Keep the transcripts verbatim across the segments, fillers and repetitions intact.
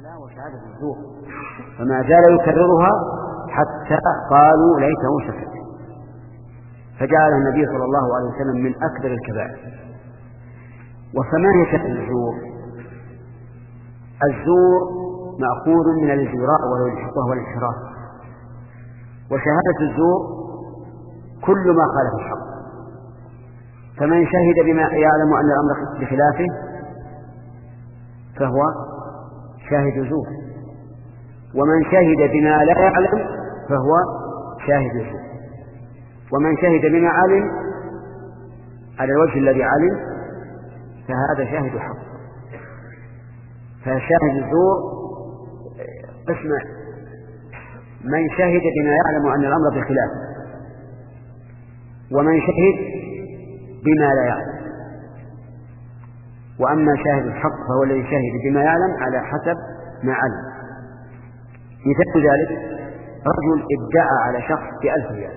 وشهادة الزور، فما زال يكررها حتى قالوا ليته سكت، فجعل النبي صلى الله عليه وسلم من أكبر الكبائر. وثمانية شهادة الزور. الزور مأخوذ من الازدراء وهو الانحراف، وشهادة الزور كل ما خالف الحق، فمن شهد بما يعلم أن الأمر بخلافه فهو شاهد زور، ومن شهد بما لا يعلم فهو شاهد زور، ومن شهد بما علم على الوجه الذي علم فهذا شاهد حق. فشاهد الزور قسم: من شهد بما يعلم أن الأمر بخلافه، ومن شهد بما لا يعلم. وأما شاهد الحق فهو الذي شهد بما يعلم على حسب ما علم. مثال ذلك: رجل ادعى على شخص بألف ريال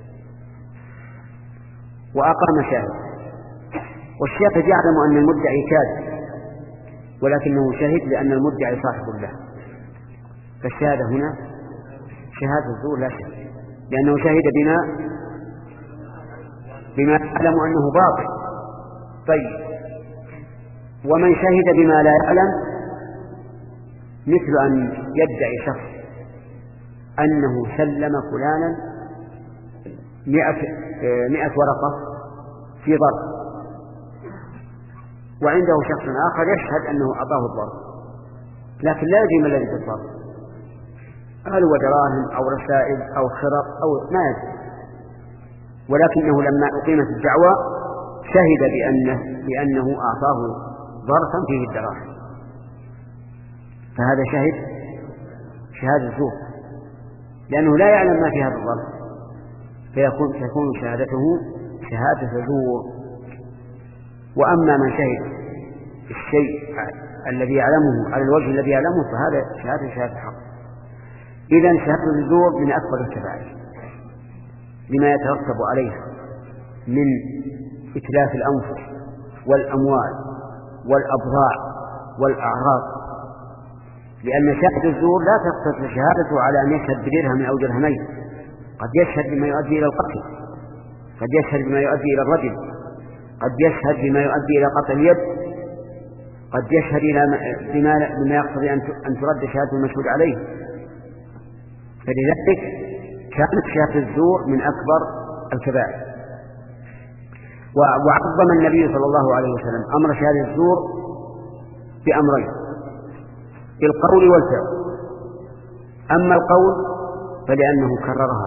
وأقام شاهد، والشاهد يعلم أن المدعي كاذب ولكنه شهد لأن المدعي صاحب له، فالشهادة هنا شهادة الزور لا شك، لأنه شهد بما بما يعلم أنه باطل. طيب، ومن شهد بما لا يعلم مثل أن يدعي شخص أنه سلم فلانا مئة, مئة ورقة في ظرف، وعنده شخص آخر يشهد أنه أعطاه الظرف، لكن لا يدري ما الذي في الظرف، هل هو دراهم أو رسائل أو خرق أو ما يدري، ولكنه لما أقيمت الدعوة شهد بأنه, بأنه أعطاه ظرفا فيه الدراهم، فهذا شهد شهادة زور، لأنه لا يعلم ما في هذا الظرف، فيكون تكون شهادته شهادة زور. وأما من شهد الشيء الذي يعلمه على الوجه الذي يعلمه فهذا شهادة شهادة حق. إذن شهادة الزور من أكبر الكبائر لما يترتب عليها من إتلاف الأنفس والأموال والأبضاع والأعراض، لأن شاهد الزور لا تقتصر شهادته على أن يشهد بدرهم أو درهمين، قد يشهد بما يؤدي إلى القتل، قد يشهد بما يؤدي إلى الرجم، قد يشهد بما يؤدي إلى قطع اليد، قد يشهد بما, بما يقتضي أن ترد شهادة المشهود عليه. فلذلك كانت شهادة الزور من أكبر الكبائر. وعظم النبي صلى الله عليه وسلم أمر شهادة الزور بأمرين: بالقول والفعل. أما القول فلأنه كررها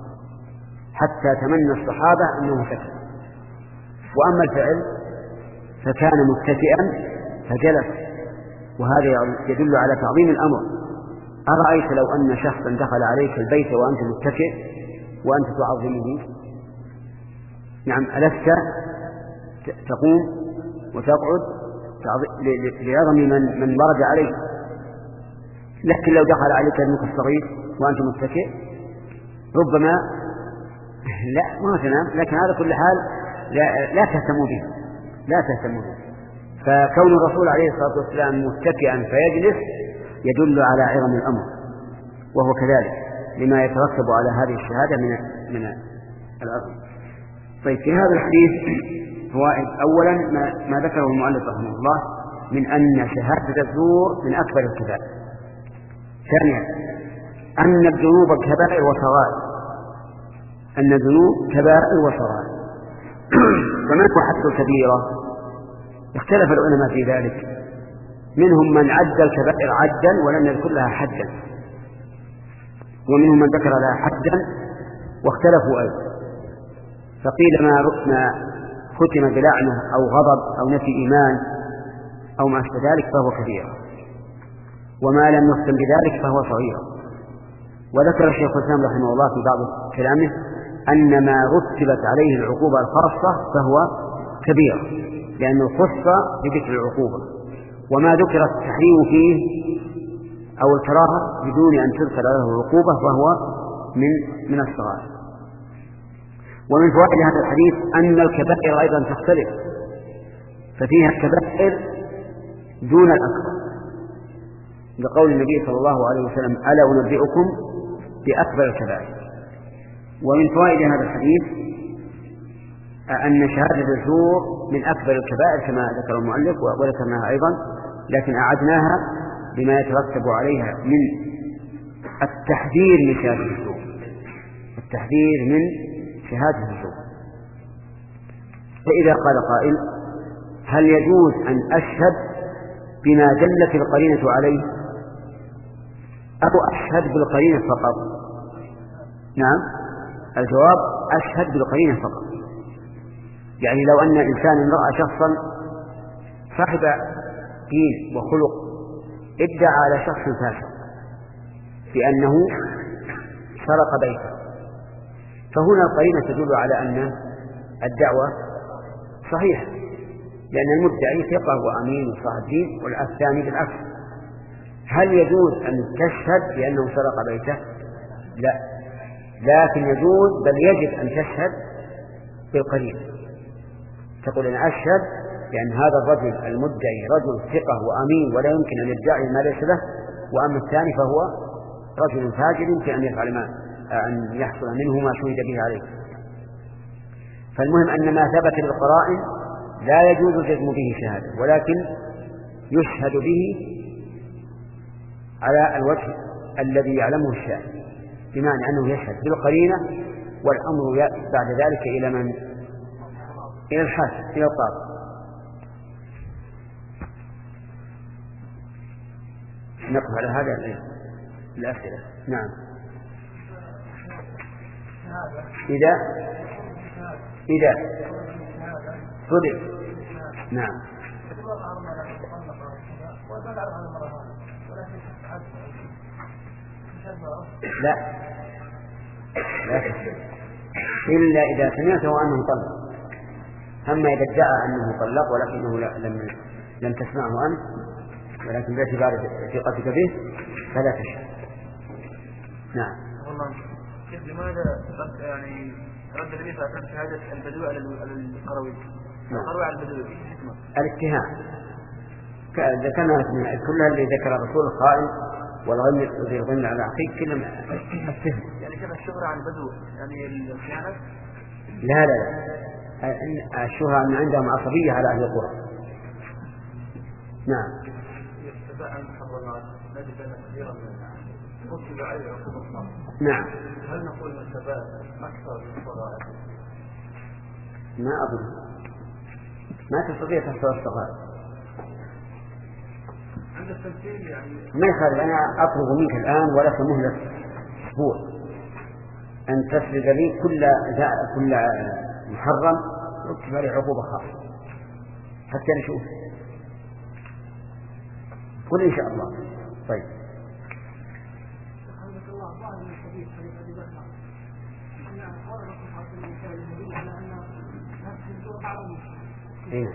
حتى تمنى الصحابة أنه سكت، وأما الفعل فكان متكئا فجلس، وهذا يدل على تعظيم الأمر. أرأيت لو أن شخصا دخل عليك البيت وأنت متكئ وأنت تعظمه؟ نعم، ألست تقوم وتقعد لعظم من من ورد عليك؟ لكن لو دخل عليك ابنك الصغير وأنت متكئ ربما لا ما تنام، لكن هذا كل حال لا, لا تهتم به لا تهتم به فكون الرسول عليه الصلاة والسلام متكئا فيجلس يدل على عظم الأمر، وهو كذلك لما يترتب على هذه الشهادة من من العظم. طيب، في هذا الحديث فوائد: أولا ما, ما ذكره المؤلف رحمه الله من أن شهادة الزور من أكبر الكبائر. ثانيا أن الذنوب كبائر وصغائر، أن الذنوب كبائر وصغائر. فما هو حد الكبيرة؟ اختلف العلماء في ذلك، منهم من عد الكبائر عدا ولم يذكر لها حدا، ومنهم من ذكر لها حدا واختلفوا أيضا، فقيل ما ما ختم بلعنة أو غضب أو نفي إيمان أو ما أشبه ذلك فهو كبيرة، وما لم يختم بذلك فهو صغير. وذكر الشيخ الإسلام رحمه الله في بعض كلامه أن ما رتبت عليه العقوبة الخاصة فهو كبير، لأنه خص بذكر العقوبة، وما ذكر التحريم فيه أو الكراهة بدون أن تذكر له العقوبة فهو من من الصغائر. ومن فوائد هذا الحديث أن الكبائر أيضا تختلف، ففيها الكبائر دون الأكبر، لقول النبي صلى الله عليه وسلم: ألا أنبئكم بأكبر الكبائر. ومن فوائد هذا الحديث أن شهادة الزور من أكبر الكبائر كما ذكر المؤلف وذكرناها أيضا، لكن أعدناها بما يترتب عليها من التحذير من شهادة الزور، التحذير من شهادة الزور. فإذا قال قائل: هل يجوز أن أشهد بما دلت القرينة عليه أو أشهد بالقرينة فقط؟ نعم، الجواب: أشهد بالقرينة فقط. يعني لو أن إنسان رأى شخصا صاحب دين وخلق ادعى على شخص فاسق بأنه سرق بيته، فهنا القرينة تدل على أن الدعوة صحيحة، لأن المدعي ثقة وأمين وصاحب دين، والثاني بالعكس. هل يجوز أن تشهد بأنه سرق بيته؟ لا، لكن يجوز بل يجب أن تشهد بالقرينة، تقول: أنا أشهد بأن هذا الرجل المدعي رجل ثقة وأمين ولا يمكن أن يدعي ما ليس له، وأما الثاني فهو رجل فاجر يمكن أن يفعل ما أن يحصل منه ما شهد به عليه. فالمهم أن ما ثبت بالقرائن لا يجوز الجزم به شهادة، ولكن يشهد به على الوجه الذي يعلمه الشاهد، بمعنى أنه يشهد بالقرينة، والأمر بعد ذلك إلى من؟ إلى الحاكم، إلى القاضي. نقف على هذا الأسئلة. نعم. إذا إذا صدق. نعم. لا لا تشهد إلا إذا سمعته أنه طلق. أما إذا ادعى أنه طلق ولكنه لم لم تسمعه أنت، ولكن باعتبار ثقتك به، فلا تشهد. نعم. والله كيف لماذا رد يعني رد النبي صلى الله عليه وسلم شهادة البدوي على القروي؟ القروي على البدوي الاتهام. ذكرنا كلها اللي ذكر الرسول: الخائن والغني الذي يغني على أخيه، كلهم التهم. يعني كيف الشهرة عن البدو؟ يعني الخيانة؟ لا لا لا، الشهرة أن عندهم عصبية على أهل القرى. نعم. يتبع المحرمات نجد أن كثيرا منها رتب عليه عقوبة النار. نعم. هل نقول من الشباب أكثر من الصغائر؟ ما أظن، ما تستطيع تحصل الصغائر. عند التمثيل يعني ما يخالف. أنا أطلب منك الآن ولك مهلة أسبوع أن تسرد لي كل كل محرم رتب عليه عقوبة خاصة حتى نشوف. قل إن شاء الله. طيب. إيه.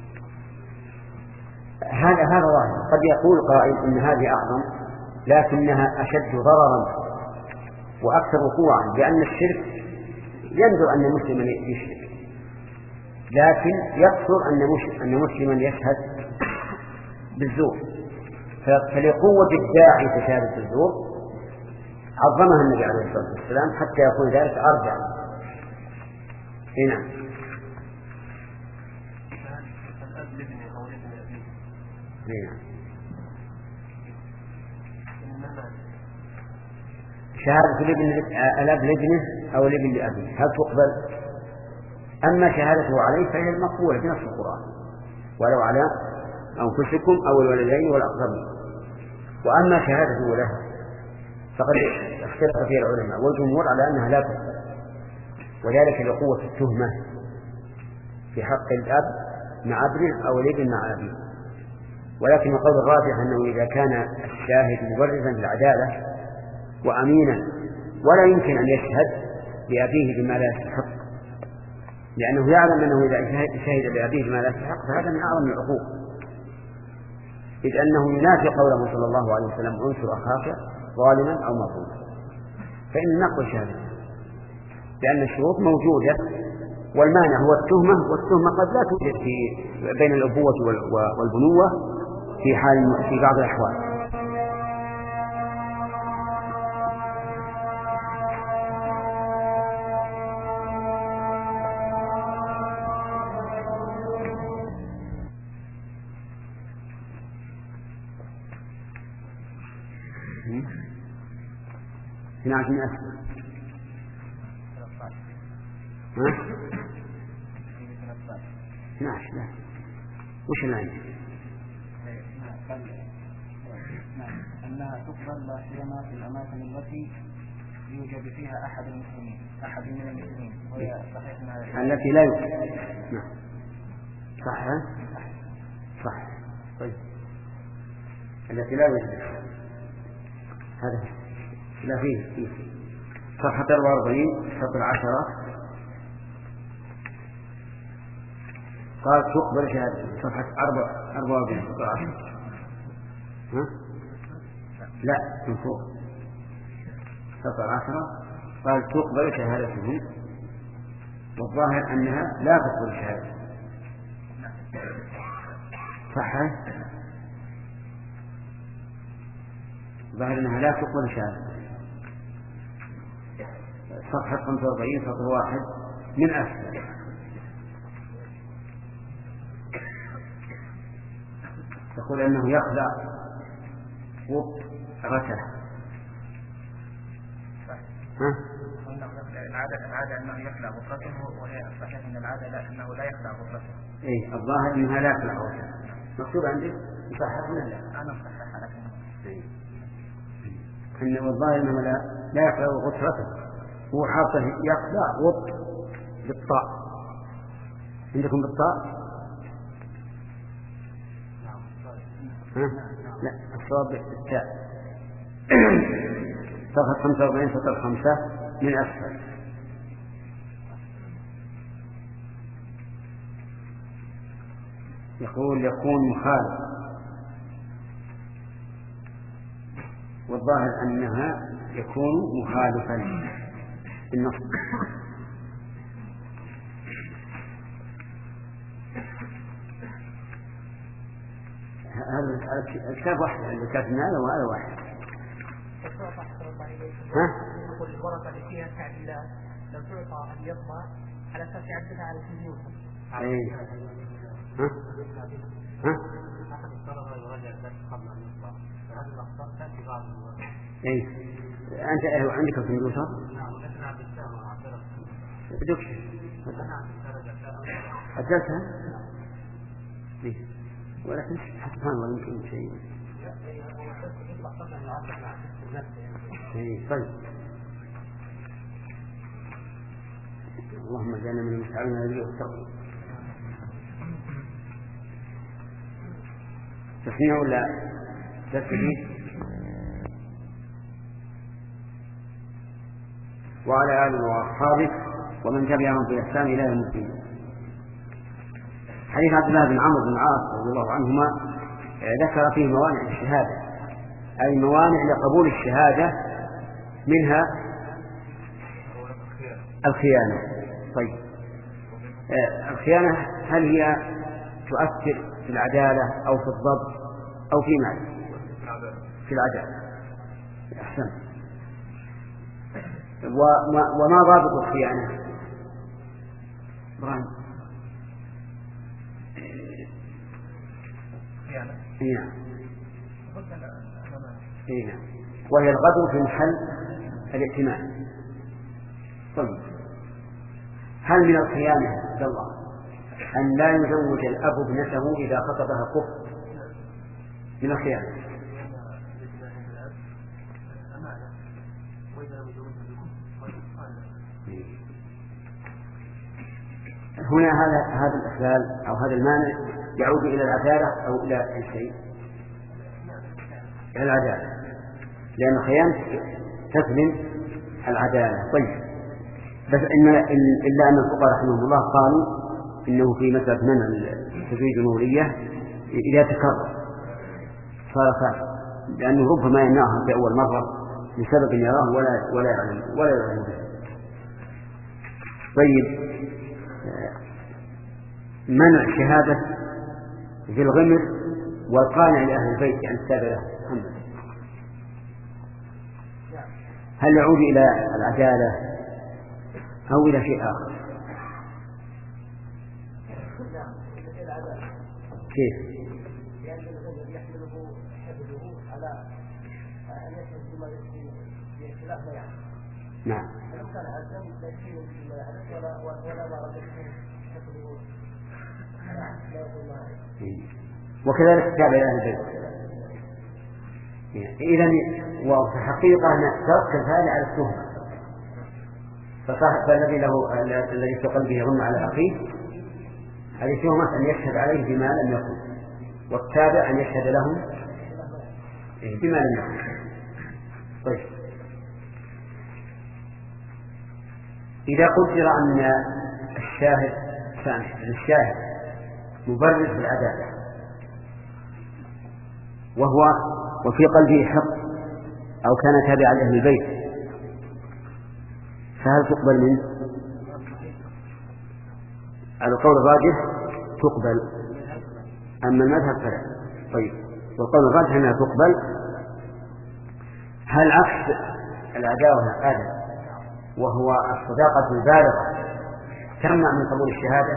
هذا هذا ظاهر. قد يقول قائل إن هذه أعظم، لكنها أشد ضررا وأكثر وقوعا، لأن الشرك يندر أن مسلما يشرك، لكن يكثر أن مسلما يشهد بالزور. فلقوة الداعي في شهادة الزور عظمها النبي عليه الصلاة والسلام حتى يكون ذلك أرجع. هنا شهادة الأب لابنه أو الابن لأبيه هل تقبل؟ أما شهادته عليه فهي المقبولة بنص القرآن: ولو على أنفسكم أو الولدين والأقربين. وأما شهادته له فقد اختلف فيها العلماء، والجمهور على أنها لا تقبل، وذلك لقوة التهمة في حق الأب مع ابنه أو الابن مع أبيه. ولكن القول الراجح أنه إذا كان الشاهد مبرزا للعدالة وأمينا ولا يمكن أن يشهد لأبيه بما لا يستحق، لأنه يعلم أنه إذا شهد لأبيه بما لا يستحق فهذا من أعظم العقوق، إذ أنه ينافي قوله صلى الله عليه وسلم: انصر أخاك ظالما أو مظلوما. فإن نقبل شهادته، لأن الشروط موجودة، والمانع هو التهمة، والتهمة قد لا توجد في بين الأبوة والبنوة في حال في بعض الأحوال. اثنا عشر من أسفل. ها؟ اثنا عشر لا وش الآن؟ أنها تقبل لا سيما في الأماكن التي يوجد فيها أحد المسلمين أحد من المسلمين وهي صحيح أنها التي لا يوجد. نعم صح. صح طيب التي لا يوجد هذا لا فيه فيه صفحة أربعة وأربعين سطر عشرة قال تقبل شهادة. صفحة أربعة وأربعين سطر عشرة. ها؟ لا من فوق سطر عشرة قال تقبل شهادتهم والظاهر أنها لا تقبل شهادة. صح ظاهر أنها لا تقبل شهادة. صفحة خمسة وأربعين سطر واحد من أسفل تقول أنه يخلع وقته. ها؟ العادة العادة أنه يخلع غفرته وهي صحيح أن العادة لا أنه لا يخلع غفرته. إيه الظاهر أنها لا يخلع غفرته. مكتوب عندك مصحح ولا لا؟ أنا مصحح لكن إيه. إنه الظاهر أنه لا لا يخلع غفرته هو حاطه يخلع وط بالطاء. عندكم بالطاء؟ ها؟ لا الصواب بالتاء. صفحة خمسة وأربعين سطر خمسة من أسفل يقول يكون مخالف والظاهر أنها يكون مخالفا بالنص. هذا الكتاب واحد الكتاب هذا وهذا واحد. ها؟ يقول الورقة اللي فيها تعديلات لو تعطى أن يطبع على أساس يعدلها على الكمبيوتر. أي. ها؟ ها؟ أي. أنت عندك الكمبيوتر؟ بدك أجلتها؟ إيه. ولكن سبحان الله يمكن شيء. إيه طيب. اللهم اجعلنا من المستعانين الذين يتقون. تسميع ولا تسميع؟ وعلى آله وأصحابه ومن تبعهم بإحسان إلى يوم الدين. حديث عبد الله بن عمرو بن العاص رضي الله عنهما ذكر فيه موانع الشهادة أي موانع لقبول الشهادة منها الخيانة. طيب الخيانة هل هي تؤثر في العدالة أو في الضبط أو في ماذا؟ في العدالة. أحسن. وما ضابط الخيانة؟ إبراهيم. نعم. نعم. وهي الغدر في محل الائتمان. طيب هل من الخيانة عبد الله أن لا يزوج الأب ابنته إذا خطبها كفر؟ من الخيانة. هنا هذا هذا الإخلال أو هذا المانع يعود إلى العدالة أو إلى أي شيء؟ إلى العدالة لأن الخيانة تسلم العدالة. طيب بس إن إلا أن الفقهاء رحمهم الله قالوا إنه في مسألة منع التزويج النورية إذا تكرر صار فاسد لأنه ربما يمنعها في أول مرة لسبب يراه ولا ولا يعلم ولا يعلم به. طيب منع شهادة ذي الغمر والقانع لأهل البيت عن السابقة محمد هل يعود إلى العدالة أو إلى شيء آخر؟ كيف؟ لأن الغمر يحمله حفظه على أن يحفظ بما يكفي نعم. وكذلك التابع إلى أهل البيت. إذن وفي الحقيقة أن ترك الفاعل على التهمة، فالذي له الذي في قلبه يظن على أخيه هذه تهمة أن يشهد عليه بما لم يكن، والتابع أن يشهد لهم بما لم يكن. طيب، إذا قدر أن الشاهد سامح الشاهد مبرر في العدالة وهو وفي قلبه حق أو كان تابعا لأهل البيت، فهل تقبل منه؟ على القول الراجح تقبل، أما المذهب فلا. طيب، والقول الراجح أنها تقبل. هل عكس العداوة هذا وهو الصداقة البالغة تمنع من قبول الشهادة؟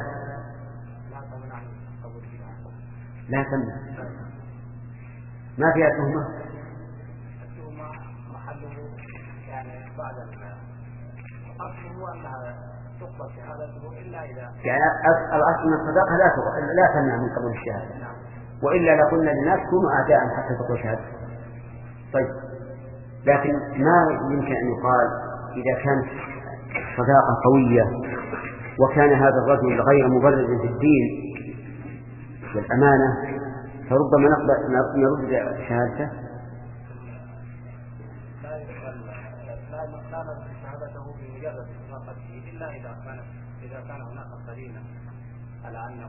لا تمنع، ما فيها تهمة. التهمة محله يعني بعد الأصل هو أنها تقبل شهادته إلا إذا يعني الأصل من الصداقة لا تقبل لا تمنع من قبول الشهادة، وإلا لقلنا للناس كونوا أعداء حتى تقبل شهادته. طيب، لكن ما يمكن أن يقال إذا كانت صداقة قوية وكان هذا الرجل غير مبرر في الدين والأمانة فربما نقبل نرد شهادته. لا يقبل لا نرد شهادته بمجرد صداقته إلا إذا كان إذا كان هناك قرينة على أنه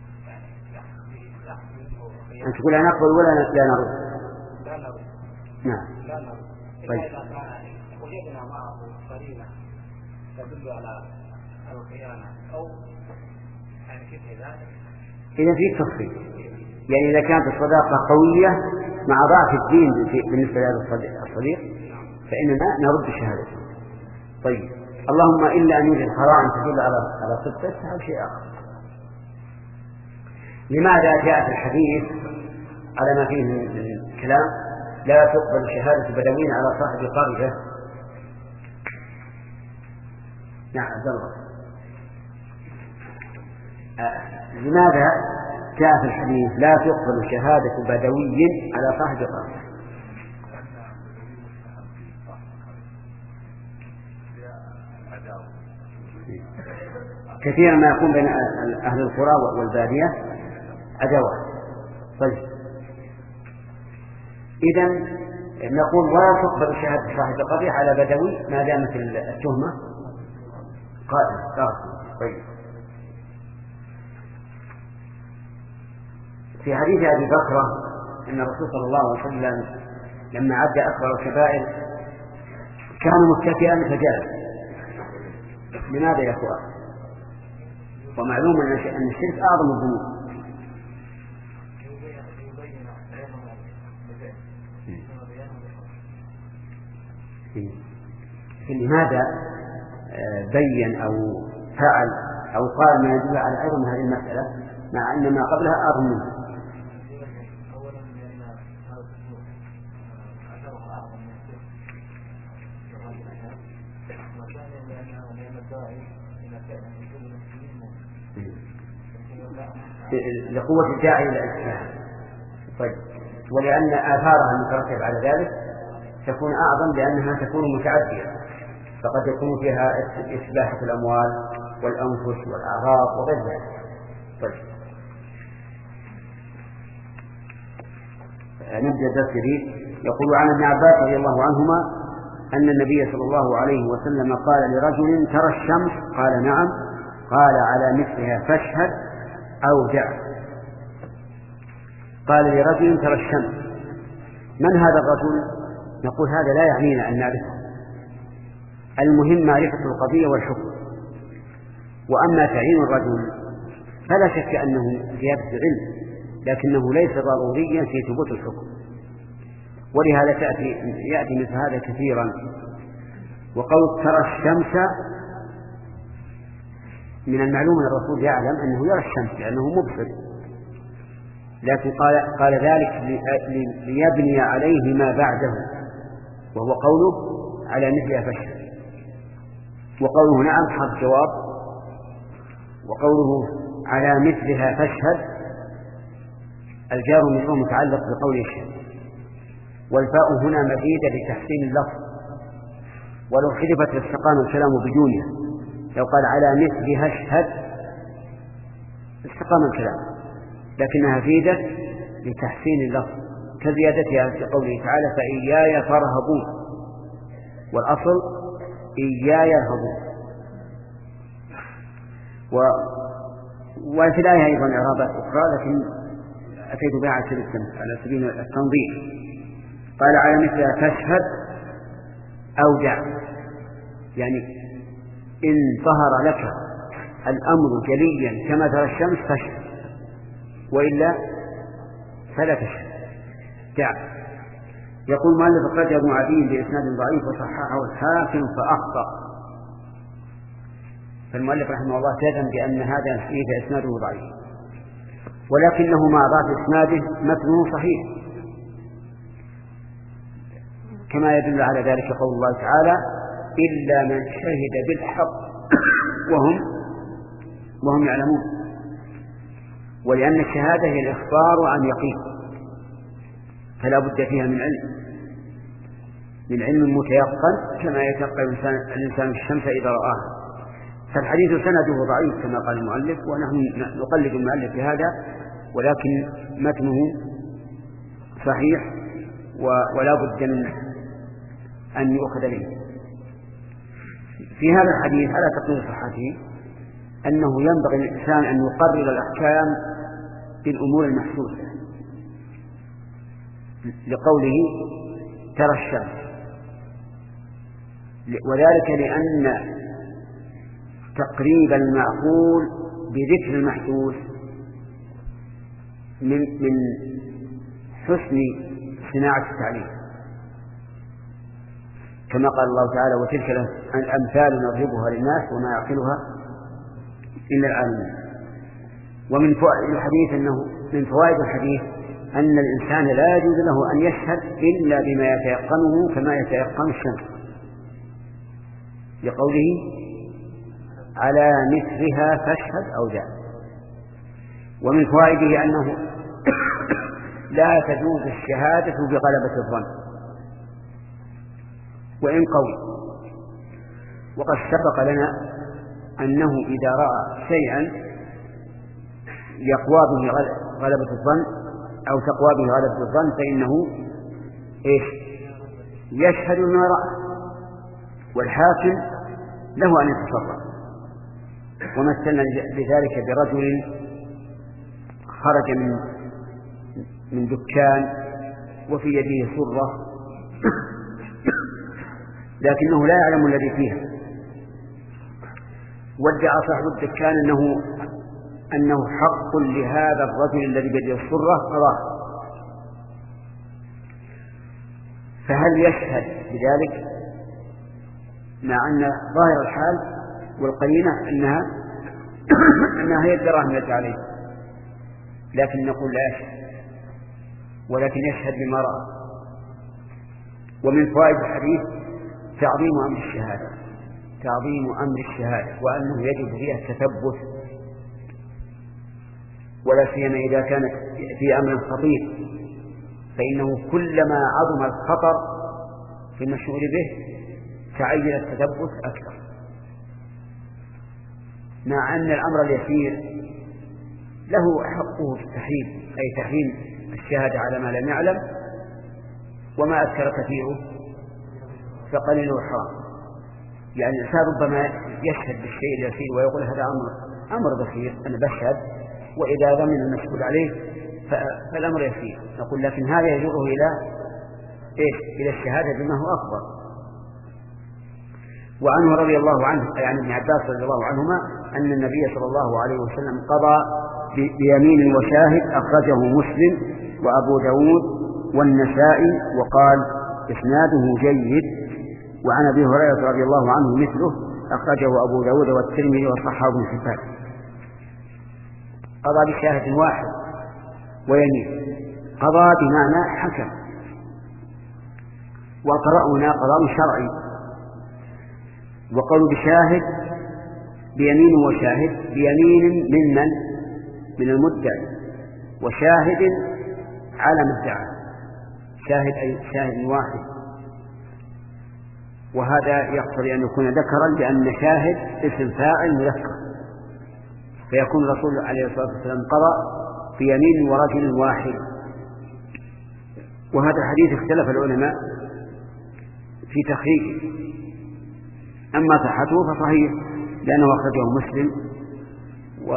أن تقول لا نقبل ولا لا نرد. لا نرد. نعم. لا نرد. طيب. إذا كان وجدنا معه قرينة تدل على الخيانة أو يعني كيف ذلك. إذا في تفصيل، يعني إذا كانت الصداقة قوية مع ضعف الدين بالنسبة لهذا الصديق فإننا نرد شهادته. طيب، اللهم إلا أن يوجد قرائن تدل على على صدقه أو شيء آخر. لماذا جاء في الحديث على ما فيه من الكلام لا تقبل شهادة بدوين على صاحب قرية؟ نعم عبد الله. آه. لماذا جاء في الحديث لا تقبل شهادة بدوي على صاحب قرية؟ كثيرا ما يكون بين أهل القرى والبادية عداوة. طيب، إذن نقول ولا تقبل شهادة صاحب القرية على بدوي ما دامت التهمة قائمة. طيب، في حديث أبي بكر أن الرسول صلى الله عليه وسلم لما عد أكبر الكبائر كان متكئا فجلس. لماذا يا أخوان؟ ومعلوم أن الشرك أعظم الذنوب. لماذا بين أو فعل أو قال ما يدل على عظم هذه المسألة مع أن ما قبلها أعظم منها؟ لقوة الداعي إلى الإسلام. طيب، ولأن آثارها المترتب على ذلك تكون أعظم لأنها تكون متعدية، فقد يكون فيها إسباحة الأموال والأنفس والأعراض وغير ذلك. طيب، نبدأ الدرس الجديد. يقول عن ابن عباس رضي الله عنهما أن النبي صلى الله عليه وسلم قال لرجل ترى الشمس؟ قال نعم. قال على مثلها فاشهد أو دع. قال لرجل ترى الشمس، من هذا الرجل؟ نقول هذا لا يعنينا أن نعرفه، المهم معرفة القضية والحكم. وأما تعيين الرجل فلا شك أنه زيادة علم، لكنه ليس ضروريا في ثبوت الحكم، ولهذا تأتي يأتي مثل هذا كثيرا. وقول ترى الشمس من المعلوم أن الرسول يعلم أنه يرى الشمس لأنه مبصر، لكن قال, قال ذلك ليبني عليه ما بعده، وهو قوله على مثلها فاشهد. وقوله نعم حرف جواب، وقوله على مثلها فاشهد الجار منه متعلق بقول اشهد، والفاء هنا مزيدة لتحسين اللفظ، ولو حذفت لاستقام الكلام بدونها. لو قال على مثلها اشهد استقام الكلام، لكنها زيدت لتحسين اللفظ كزيادتها في قوله تعالى فإياي فارهبون، والأصل إياي يرهبون. و... وفي الآية أيضا إعرابات أخرى لكن أتيت بها على سبيل التنظيف. قال على مثلها تشهد أو دع، يعني إن ظهر لك الأمر جليا كما ترى الشمس فاشهد، وإلا فلا تشهد دع. يقول مؤلف أخرجه ابن عدي بإسناد ضعيف وصححه الحاكم فأخطأ. فالمؤلف رحمه الله جزم بأن هذا الحديث إسناده ضعيف، ولكنه مع ضعف إسناده متنه صحيح، كما يدل على ذلك قول الله تعالى إلا من شهد بالحق وهم وهم يعلمون. ولأن الشهادة هي الإخبار عن يقين، فلا بد فيها من علم من علم متيقن كما يتيقن الإنسان الشمس إذا رآها. فالحديث سنده ضعيف كما قال المؤلف، ونحن نقلد المؤلف بهذا، ولكن متنه صحيح ولا بد من أن يؤخذ به. في هذا الحديث على تقرير صحته أنه ينبغي للإنسان أن يقرر الأحكام بالأمور المحسوسة، لقوله ترى الشمس، وذلك لأن تقريب المعقول بذكر المحسوس من من حسن صناعة التعليم، كما قال الله تعالى وتلك الأمثال نضربها للناس وما يعقلها إلا العالمين. ومن فوائد الحديث أنه من فوائد الحديث أن الإنسان لا يجوز له أن يشهد إلا بما يتيقنه كما يتيقن الشمس، لقوله على مثلها فاشهد أو دع. ومن فوائده أنه لا تجوز الشهادة بغلبة الظن وإن قوي. وقد سبق لنا أنه إذا رأى شيئا يقوى به غلبة الظن أو تقوى به غلبة الظن فإنه إيش يشهد ما رأى، والحاكم له أن يتصرف. ومثلنا بذلك برجل خرج من من دكان وفي يده سرة لكنه لا يعلم الذي فيها، وادعى صاحب الدكان أنه أنه حق لهذا الرجل الذي بيده السرة قضاه، فهل يشهد بذلك مع أن ظاهر الحال والقرينة أنها أنها هي الدراهم التي عليه؟ لكن نقول لا يشهد، ولكن يشهد بما رأى. ومن فوائد الحديث تعظيم أمر الشهادة تعظيم أمر الشهادة وأنه يجب فيها التثبت، ولا سيما إذا كانت في أمر خطير، فإنه كلما عظم الخطر في المشهور به تعين التثبت أكثر، مع أن الأمر اليسير له حقه في التحريم، أي تحريم الشهادة على ما لم يعلم، وما أذكر كثيره فقليله حرام. يعني الإنسان ربما يشهد بالشيء اليسير ويقول هذا أمر أمر بسيط أنا بشهد، وإذا ضمن المشهود عليه فالأمر يسير. نقول لكن هذا يجره إلى إيش؟ إلى الشهادة بما هو أكبر. وعنه رضي الله عنه يعني ابن عباس رضي الله عنهما أن النبي صلى الله عليه وسلم قضى بيمين وشاهد، أخرجه مسلم وأبو داود والنسائي وقال إسناده جيد. وعن أبي هريرة رضي الله عنه مثله، أخرجه أبو داود والترمذي وصححه ابن حبان. قضى بشاهد واحد ويمين، قضى بمعنى حكم، والقضاء هنا قضاء شرعي وقول بشاهد بيمين وشاهد بيمين ممن من المدعي وشاهد على مدعى شاهد أي شاهد واحد، وهذا يقتضي أن يكون ذكرا لأن شاهد اسم فاعل مذكر، فيكون الرسول عليه الصلاة والسلام قضى بيمين ورجل واحد. وهذا الحديث اختلف العلماء في تخريجه، أما صحته فصحيح لأنه أخرجه مسلم و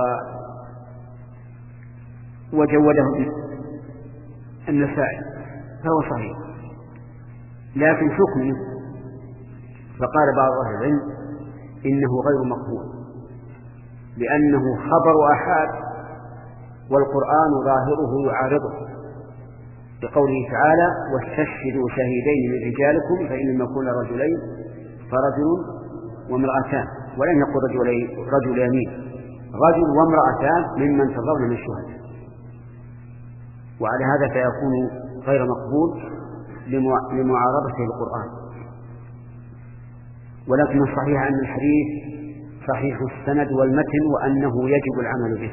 وجوده النسائي فهو صحيح، لكن حكمه فقال بعض أهل العلم إنه غير مقبول لأنه خبر أحاد والقرآن ظاهره يعارضه بقوله تعالى واستشهدوا شهيدين من رجالكم فإن لم يكن رجلين فرجل وامرأتان، ولم يقل رجلين، رجل وامرأتان ممن ترضون من الشهداء، وعلى هذا فيكون غير مقبول لمعارضته القرآن. ولكن الصحيح أن الحديث صحيح السند والمتن وأنه يجب العمل به،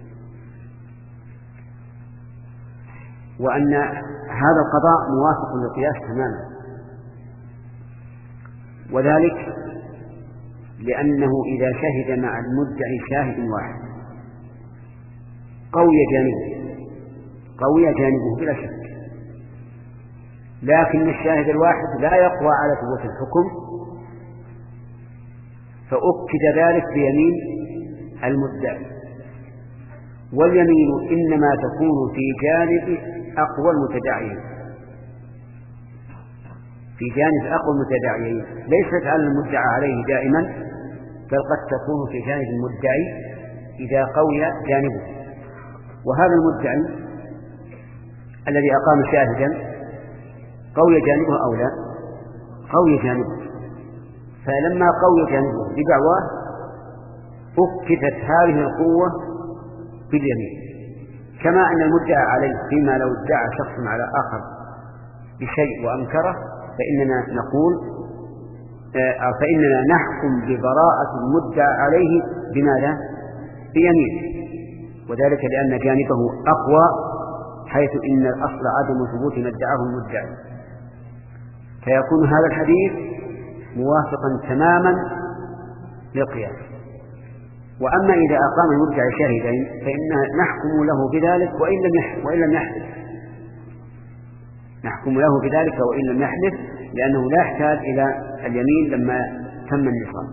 وأن هذا القضاء موافق للقياس تماما، وذلك لأنه إذا شهد مع المدعي شاهد واحد قوي جانبه قوي جانبه بلا شك، لكن الشاهد الواحد لا يقوى على ثبوت الحكم، فأكد ذلك بيمين المدعي، واليمين إنما تكون في جانب أقوى المتداعيين في جانب أقوى المتداعيين ليست على المدعى عليه دائما، بل قد تكون في جانب المدعي إذا قوي جانبه. وهذا المدعي الذي أقام شاهدا قوي جانبه أو لا؟ قوي جانبه، فلما قوي جانبه بدعواه أكدت هذه القوة باليمين، كما أن المدعى عليه فيما لو ادعى شخص على آخر بشيء وأنكره فإننا نقول فإننا نحكم ببراءة المدعى عليه بماذا؟ بيمين، وذلك لأن جانبه أقوى، حيث إن الأصل عدم ثبوت ما ادعاه المدعي، فيكون هذا الحديث موافقا تماما للقياس. وأما إذا أقام المدعي شاهدين فإن نحكم له بذلك وإن لم وإن لم يحدث نحكم له بذلك وإن لم يحدث لأنه لا يحتاج إلى اليمين لما تم النصاب.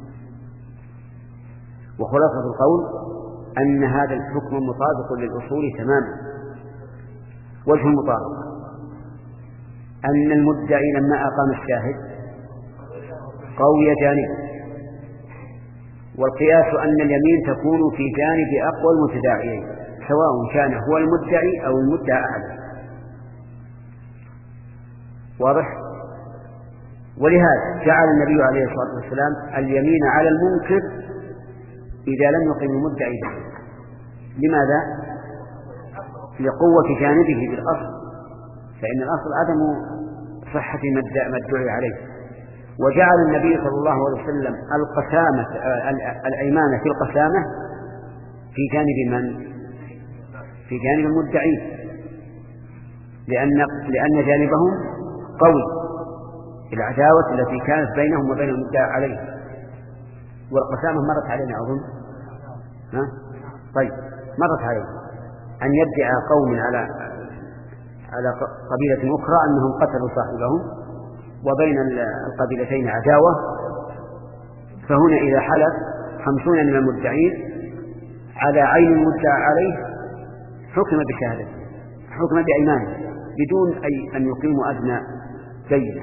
وخلاصة القول أن هذا الحكم مطابق للأصول تماما. وجه المطابقة أن المدعي لما أقام الشاهد قوي جانبه، والقياس أن اليمين تكون في جانب أقوى المتداعيين سواء كان هو المدعي أو المدعى عليه. واضح؟ ولهذا جعل النبي عليه الصلاة والسلام اليمين على المنكر إذا لم يقم المدعي به. لماذا؟ لقوة جانبه بالأصل، فإن الأصل عدم صحة ما ادعي عليه. وجعل النبي صلى الله عليه وسلم القسامة الأيمان في القسامة في جانب من؟ في جانب المدعين، لأن لأن جانبهم قوي، العداوة التي كانت بينهم وبين المدعى عليه. والقسامة مرت علينا أظن، ها؟ طيب مرت علينا أن يدعى قوم على على قبيلة أخرى أنهم قتلوا صاحبهم وبين القبيلتين عداوة، فهنا إذا حلف خمسون من المدعين على عين المدعى عليه حكم بشهادته، حكم بأيمانه بدون أي أن يقيموا أدنى دينة.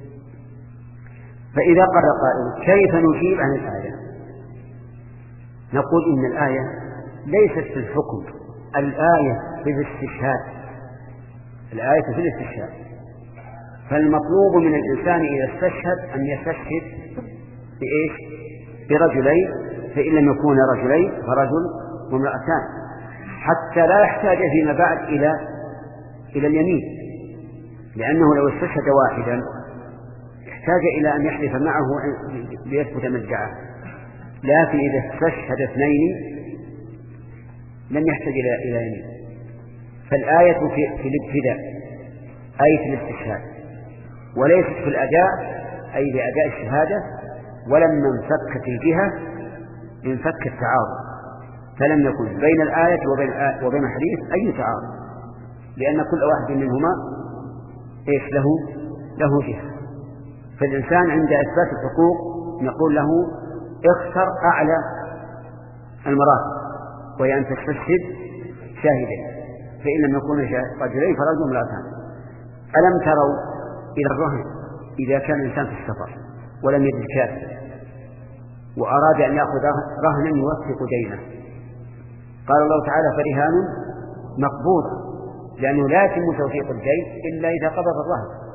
فإذا قال قائل كيف نجيب عن الآية؟ نقول إن الآية ليست في الحكم، الآية في الاستشهاد، الآية في الاستشهاد. فالمطلوب من الإنسان إذا استشهد أن يستشهد بإيش؟ برجلين، فإن لم يكونا رجلين فرجل وامرأتان، حتى لا يحتاج فيما بعد إلى إلى اليمين، لأنه لو استشهد واحدا احتاج إلى أن يحلف معه ليثبت مدعاه، لكن إذا استشهد اثنين لم يحتاج إلى يمين. فالآية في, في الابتداء أي في الاستشهاد، وليست في الأداء أي بأداء الشهادة. ولما انفكت الجهة انفك التعارض، فلم يكن بين الآية وبين, وبين الحديث أي تعارض، لأن كل واحد منهما إيش له له جهة. فالإنسان عند إثبات الحقوق نقول له اختر أعلى المراتب، وهي أن تستشهد شاهدين، فإن لم يكون رجلين فرجل امرأتان. ألم تروا إلى الرهن إذا كان الإنسان في السفر ولم يجد كافر وأراد أن يأخذ رهنا يوثق دينه، قال الله تعالى فرهان مقبوضة، لأنه لا يتم توثيق الدين إلا إذا قبض الرهن.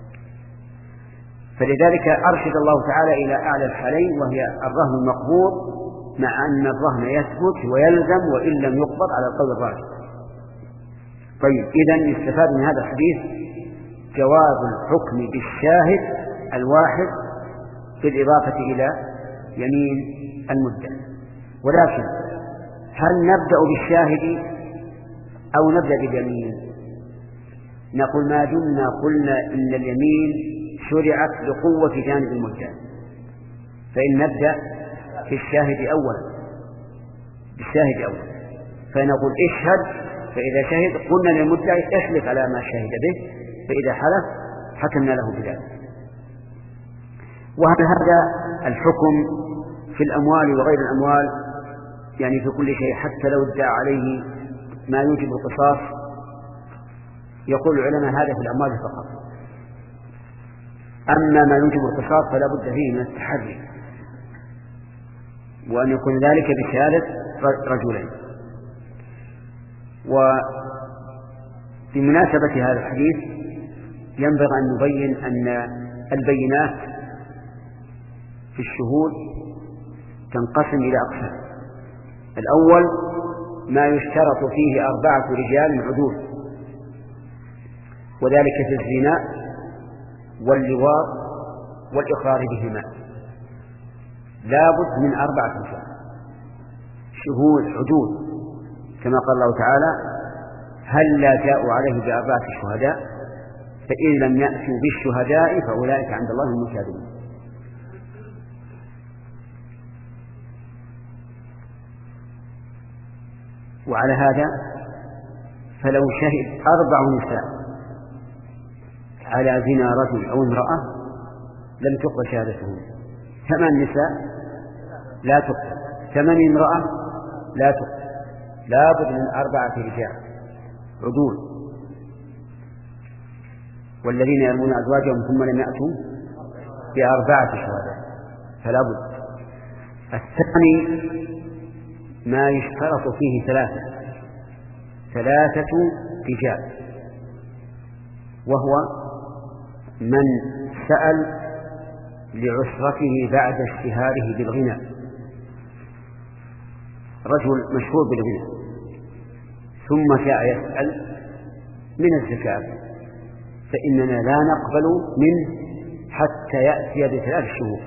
فلذلك أرشد الله تعالى إلى أعلى الحالين، وهي الرهن المقبوض، مع أن الرهن يثبت ويلزم وإن لم يقبض على القول الراجح. طيب، إذن يستفاد من هذا الحديث جواز الحكم بالشاهد الواحد بالإضافة إلى يمين المدعي. ولكن هل نبدأ بالشاهد أو نبدأ باليمين؟ نقول ما دمنا قلنا إن اليمين شرعت لقوة جانب المدعي، فإن نبدأ بالشاهد أولا بالشاهد أولا فنقول اشهد، فإذا شهد قلنا للمدعي احلف على ما شهد به، فإذا حلف حكمنا له بذلك. وهذا هذا الحكم في الأموال وغير الأموال، يعني في كل شيء، حتى لو ادعى عليه ما يوجب القصاص. يقول العلماء هذا في الأموال فقط، أما ما يوجب القصاص فلا بد فيه من التحري، وأن يكون ذلك بشهادة رجلين. وبمناسبة هذا الحديث ينبغي أن نبين أن البينات في الشهود تنقسم إلى أقسام. الأول ما يشترط فيه أربعة رجال عدول، وذلك في الزنا واللواط والإقرار بهما، لا بد من أربعة رجال شهود عدول، كما قال الله تعالى هل لا جاءوا عليه بأربعة شهداء فإن لم يأتوا بالشهداء فأولئك عند الله هم الكاذبون. وعلى هذا فلو شهد أربع نساء على زنا رجل أو امرأة لم تقبل شهادتهم. ثمان نساء لا تقبل، ثمان امرأة لا تقبل، لا بد من أربعة رجال عدول. والذين يرمون أزواجهم ثم لم يأتوا بأربعة شهداء فلا بد. الثاني ما يشترط فيه ثلاثة ثلاثة رجال، وهو من سأل لعسرته بعد اشتهاره بالغنى، رجل مشهور بالغنى ثم جاء يسأل من الزكاة، فإننا لا نقبل منه حتى يأتي بثلاث شهود،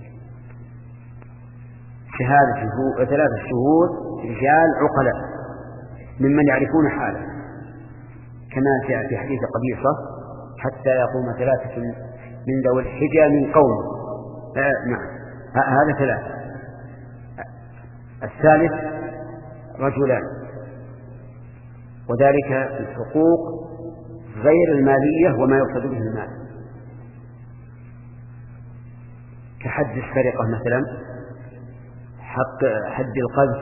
شهادة ثلاث شهود رجال عقلاء ممن يعرفون حاله، كما جاء في حديث قبيصة حتى يقوم ثلاثة من ذوي الحجى من قوم. آه نعم هذا ثلاثة. الثالث رجلان، وذلك في الحقوق غير المالية وما يقصد به المال، كحد السرقة مثلا، حق حد القذف،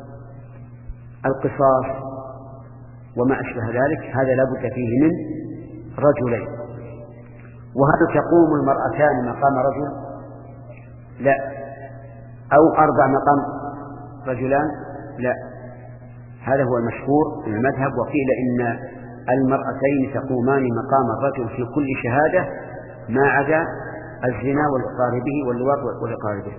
القصاص وما أشبه ذلك، هذا لا بد فيه من رجلين. وهل تقوم المرأتان مقام رجل؟ لا. أو أربع مقام رجلان؟ لا. هذا هو المشهور في المذهب. وقيل إن المرأتين تقومان مقام الرجل في كل شهادة ما عدا الزنا والإقرار به واللواط والإقرار به.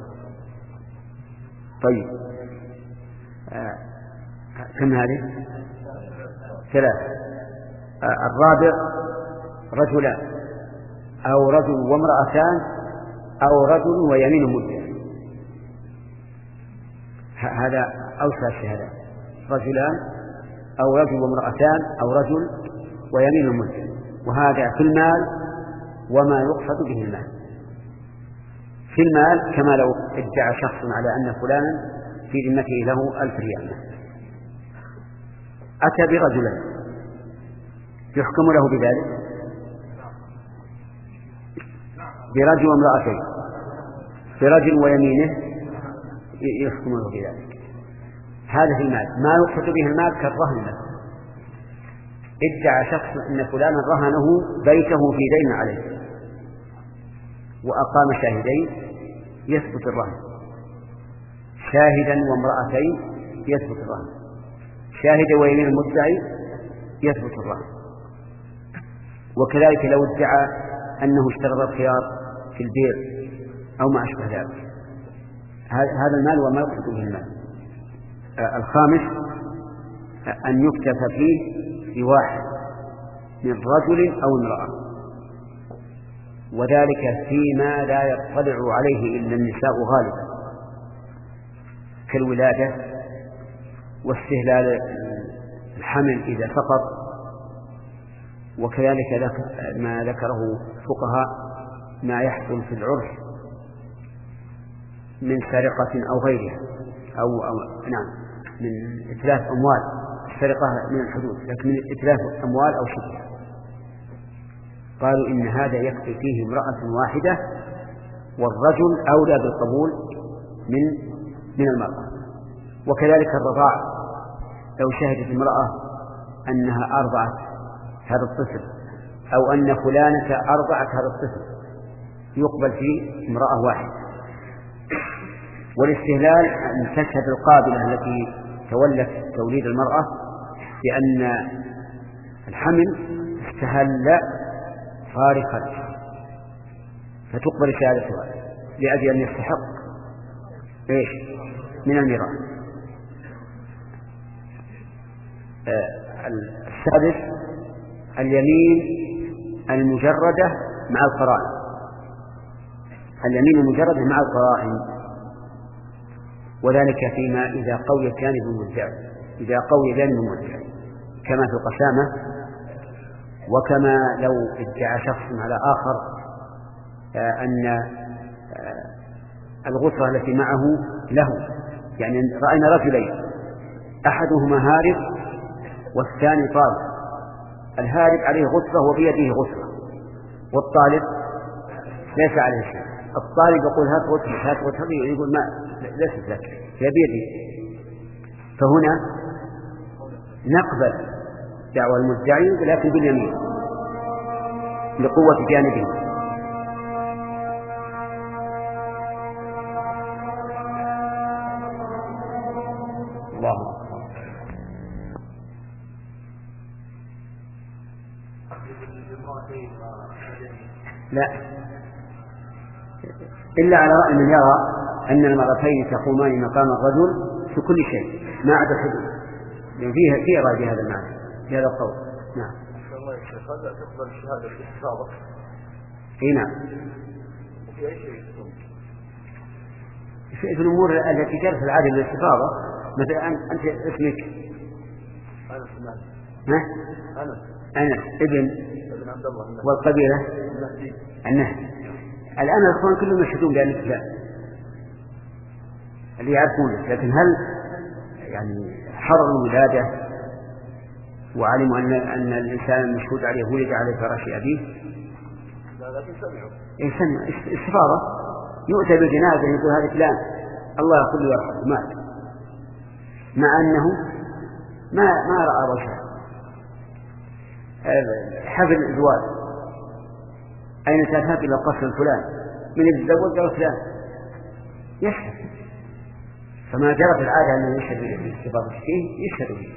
طيب آه. كم هذه؟ ثلاثة. آه. الرابع رجلان، أو رجل وامرأتان أو رجل ويمين مدعي. هذا أوسع الشهادات، رجلان أو رجل وامرأتان أو رجل ويمين مدعي. وهذا في المال وما يقصد به المال. في المال كما لو ادعى شخص على أن فلانا في ذمته له ألف ريال، أتى برجلين يحكم له بذلك، برجل وامرأتين، برجل ويمينه يحكم له بذلك. هذا في المال. ما يقصد به المال كالرهن مثلا، ادعى شخص أن فلانا رهنه بيته في دين عليه وأقام شاهدين يثبت الرهن، شاهدا وامرأتين يثبت الرهن، شاهد ويمين المدعي يثبت الرهن. وكذلك لو ادعى أنه اشترط الخيار في البيع أو ما أشبه ذلك، هذا المال وما يقصد به المال. الخامس أن يكتف فيه بواحد من رجل أو امرأة، وذلك فيما لا يطلع عليه إلا النساء غالبا، كالولادة واستهلال الحمل إذا سقط، وكذلك ما ذكره فقهاء ما يحصل في العرف من سرقة أو غيرها، أو, أو نعم من إتلاف أموال. السرقة من الحدود، لكن من إتلاف أموال أو شبهها. قالوا إن هذا يكفي فيه امرأة واحدة، والرجل أولى بالقبول من من المرأة. وكذلك الرضاع، لو شهدت امرأة أنها أرضعت هذا الطفل أو أن فلانة أرضعت هذا الطفل يقبل فيه امرأة واحدة. والاستهلال أن تشهد القابلة التي تولت توليد المرأة بأن الحمل استهل فارقا، فتقبل شهادتها لأجل أن يستحق إيش من الميراث. آه السادس اليمين المجردة مع القرائن، اليمين المجردة مع القرائن، وذلك فيما إذا قوي جانب المدعي، إذا قوي جانب المدعي كما في القسامة، وكما لو ادعى شخص على آخر آه أن آه الغسرة التي معه له، يعني رأينا رجلين أحدهما هارب والثاني طالب، الهارب عليه غسرة وبيده غسرة، والطالب ليس عليه شيء. الطالب يقول هات غسرة هات غسرة، يقول ما ليست لك هي بيدي. فهنا نقبل دعوى المدعي لكن باليمين لقوة جانبه. الله لا، إلا على رأي من يرى أن المرأتين تقومان مقام الرجل في كل شيء ما عدا الحدود، يعني فيها فيها رأي بهذا المعنى بهذا القول. نعم. الله يا شيخ، هذا تقبل الشهادة في السابق؟ اي نعم. وفي أي شيء؟ في الأمور التي جرت العادة بالاستفاضة، مثلا أنت اسمك أنس مالك. ها؟ أنس أنس ابن ابن عبد الله. والقبيلة النهدي. النهدي. الآن الأخوان كلهم يشهدون بأنك لا، اللي يعرفونك، لكن هل يعني حرر الولادة وعلموا أن أن الإنسان المشهود عليه ولد على فراش أبيه؟ لا، لكن سمعوا. إيه سمع استفاضة، يؤتى بالجنازة يقول هذا فلان الله يغفر له ويرحمه مات، مع أنه ما ما رأى وجهه. حفل الزواج أين تذهب إلى قصر فلان من يتزوج أو فلان يشهد، فما جرت العادة أنه يشهد بالاستفاضة فيه يشهد به.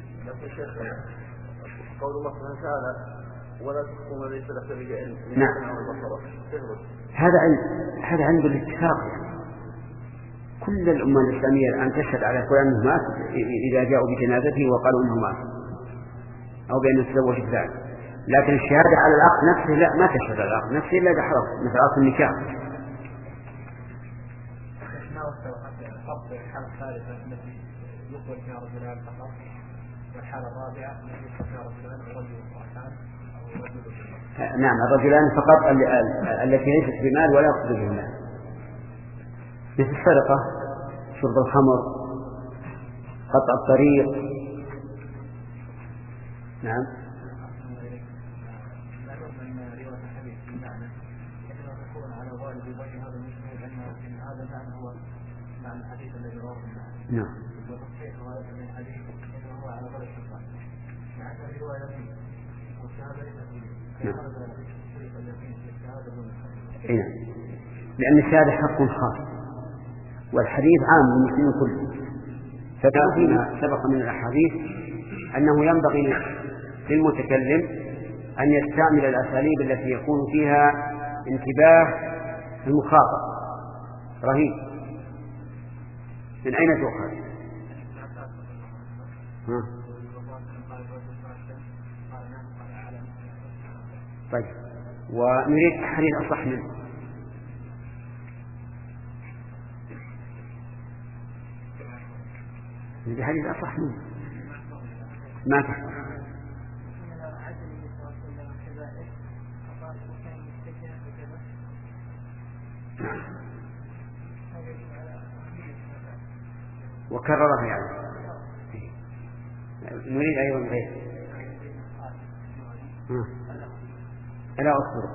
قول الله سبحانه وتعالى ولا تقوم ليس لك به علم. نعم. هذا عند هذا عند الاتفاق، يعني كل الأمة الإسلامية أن تشهد على فلان أنه مات إذا جاءوا بجنازته وقالوا أنه مات أو بأنه تزوج فلان، لكن الشهادة على العقد نفسه لا، ما تشهد على العقد نفسه إلا إذا حرم، مثل عقد النكاح. ما وصل الفرق بين الحالة الثالثة التي يقبل فيها رجلان فقط والحالة الرابعة التي يقبل فيها رجلان ورجل وامرأتان أو رجل. نعم، الرجلان فقط التي ليست بمال ولا يقصد به المال، مثل السرقة، شرب الخمر، قطع الطريق. نعم. نعم. نعم. لأن الشهادة حق خاص والحديث عام للمسلمين كلهم. فما سبق من الأحاديث أنه ينبغي للمتكلم أن يستعمل الأساليب التي يكون فيها انتباه المخاطب رهيب. من أين تؤخذ؟ طيب، ونريد حديث أصح منه. نريد حديث أصح منه. ما تحصل. وكررها يعني. نريد أيضا غير. ألا أصبر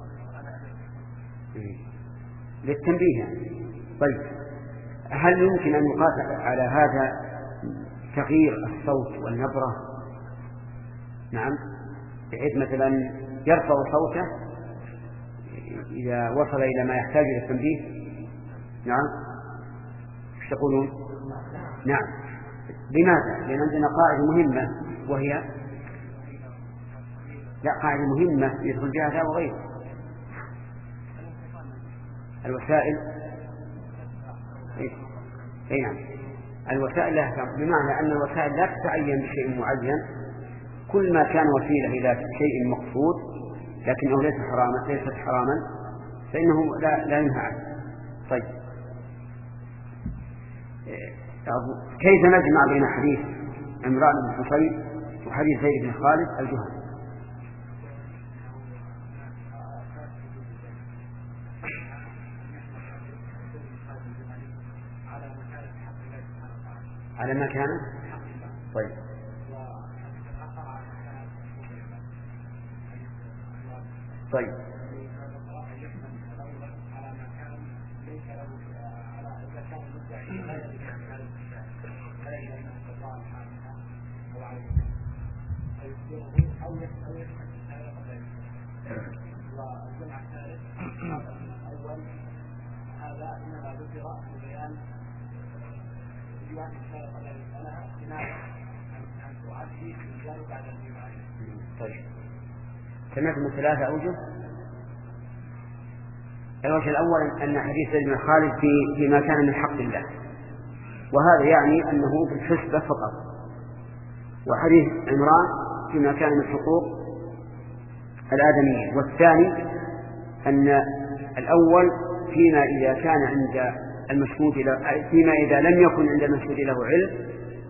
للتنبيه يعني. طيب، هل يمكن أن يقاس على هذا تغيير الصوت والنبرة؟ نعم، بحيث مثلا يرفع صوته إذا وصل إلى ما يحتاج إلى التنبيه. نعم، ايش تقولون؟ نعم. لماذا؟ لأن عندنا قاعدة مهمة وهي لا قاعدة مهمة يدخل بها هذا وغيره. الوسائل أي نعم، الوسائل لا تتعين، بمعنى أن الوسائل لا تتعين بشيء معين. كل ما كان وسيلة إلى شيء مقصود لكنه ليس حراما ليست حراما فإنه لا لا ينهى عنه. طيب، كيف نجمع بين حديث عمران بن حصين وحديث زيد بن خالد الجهني؟ على ما كان. طيب، طيب، والجمع الثالث الأول هذا إنما ذكر ببيان الجواب الشارع الذي يسألها لماذا أن تعدي الرجال بعد الجماع. طيب، سمعتم ثلاثة أوجه. الوجه الأول أن حديث زيد بن خالد في فيما كان من حق الله، وهذا يعني أنه في الحسبة فقط، وحديث عمران فيما كان من حقوق الآدميين. والثاني أن الأول فيما إذا كان عند المشهود له، فيما إذا لم يكن عند المشهود له علم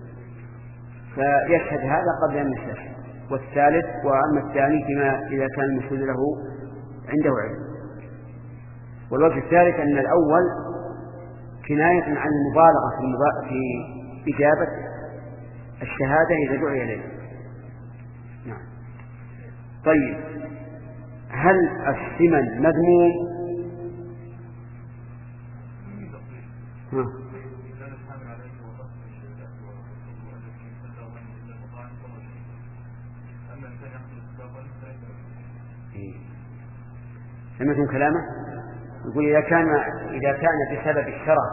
فيشهد هذا قبل أن يستشهد. والثالث وأما الثاني فيما إذا كان المشهود له عنده علم. والوجه الثالث أن الأول كناية عن المبالغة في إجابة الشهادة إذا دعي إليه. نعم. طيب، هل السمن مذموم؟ ها. سمعتم كلامه؟ يقول إذا كان إذا كان بسبب الشرع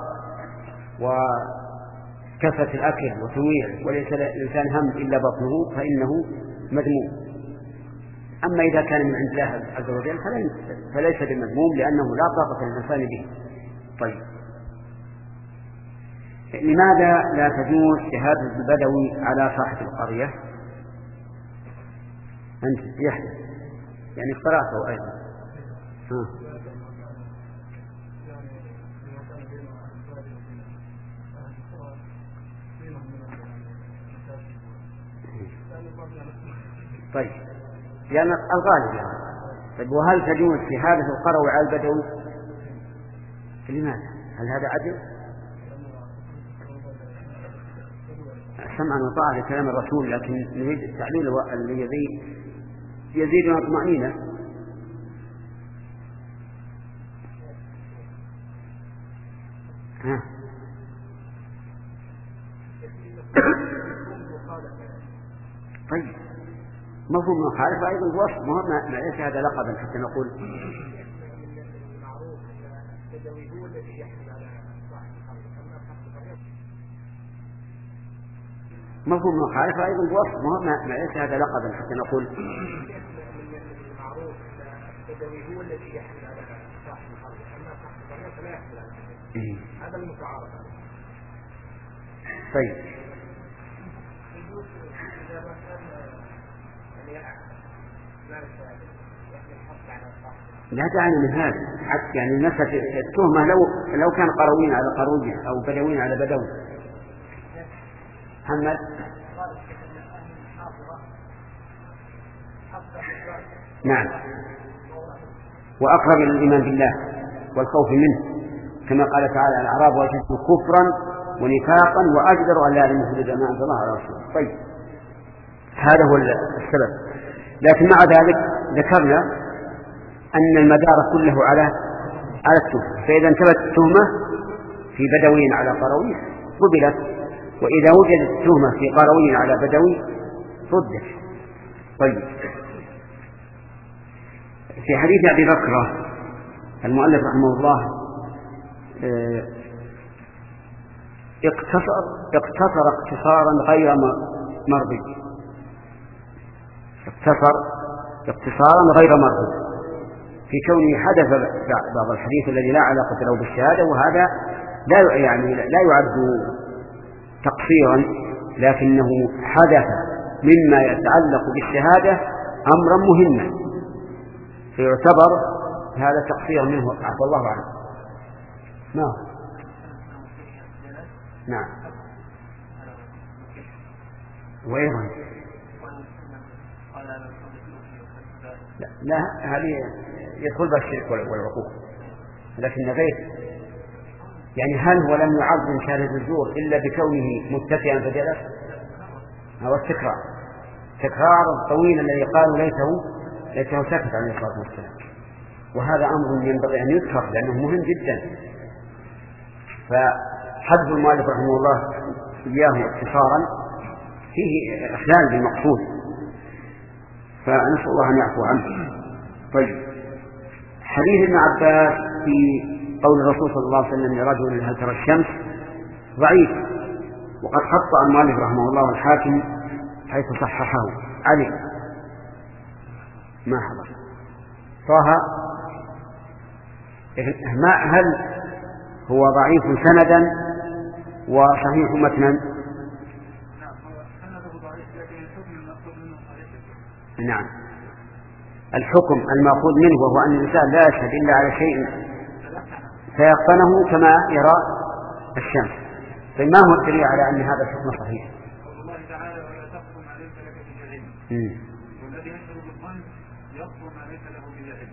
وكثرة الأكل وتنويع وليس الإنسان هم إلا بطنه فإنه مذموم. أما إذا كان من عند الله عز وجل فليس بمذموم لأنه لا طاقة للإنسان به. طيب، لماذا لا تجوز شهادة البدوي على صاحب القرية؟ أنت يحدث يعني قرأته أيضا. ها. طيب يعني الغالب يعني. طيب وهل تجوز شهادة القروي على البدوي؟ لماذا؟ هل هذا عدل؟ سمعا وطاعة لكلام الرسول، لكن نريد التعليل الذي يزيد يزيدنا طمأنينة. ها. طيب مفهوم مخالفة أيضا بوصف مهم، ما ليس هذا لقبا حتى نقول مفهوم مخالفة أيضا بوصف مهم، ما ليس هذا لقبا حتى نقول هذا المتعارف. طيب لا داعي من هذا حتى يعني مسألة التهمة لو لو كان قرويين على قرويين أو بدوين على بدوي. محمد نعم، وأقرب إلى الإيمان بالله والخوف منه كما قال تعالى الأعراب وأشد كفرا ونفاقا وأجدر أن لا يمثل ما أنزل الله على رسوله. طيب هذا هو السبب، لكن مع ذلك ذكرنا أن المدار كله على على التهمة، فإذا انتبهت التهمة في بدوي على قروي قبلت، وإذا وجدت التهمة في قروي على بدوي ردت. طيب في حديث أبي بكر المؤلف رحمه الله اقتصر اقتصر اقتصارا غير مرضي، اقتصر اقتصارا غير مرضي في كونه حدث بعض الحديث الذي لا علاقة له بالشهادة، وهذا لا يعني لا يعد تقصيرا، لكنه حدث مما يتعلق بالشهادة أمرا مهما فيعتبر هذا تقصير منه عفى الله عنه. نعم نعم وأيضا لا, لا هذه يدخل بها الشرك والعقوق، لكن غير يعني هل هو لم يعظم شهادة الزور إلا بكونه متكئا فجلس؟ هو التكرار تكرار الطويل الذي قالوا ليته ليته سكت عليه الصلاة والسلام، وهذا أمر ينبغي أن يذكر لأنه مهم جدا. فحذف المؤلف رحمه الله إياه اختصارا فيه إخلال بالمقصود، فنسأل الله أن يعفو عنه. طيب حديث ابن عباس في قول الرسول صلى الله عليه وسلم لرجل هل ترى الشمس ضعيف، وقد خطأ المؤلف رحمه الله الحاكم حيث صححه. علي ما حضر طه ما هل هو ضعيف سندا وصحيح متنا؟ نعم الحكم المأخوذ منه وهو أن الإنسان لا يشهد إلا على شيء فيقتنه كما يرى الشمس. فما هو الدليل على أن هذا الحكم صحيح؟ الله تعالى ولا تقف ما ليس لك به علم، والذي يشهد بالظن يقف ما ليس له به علم،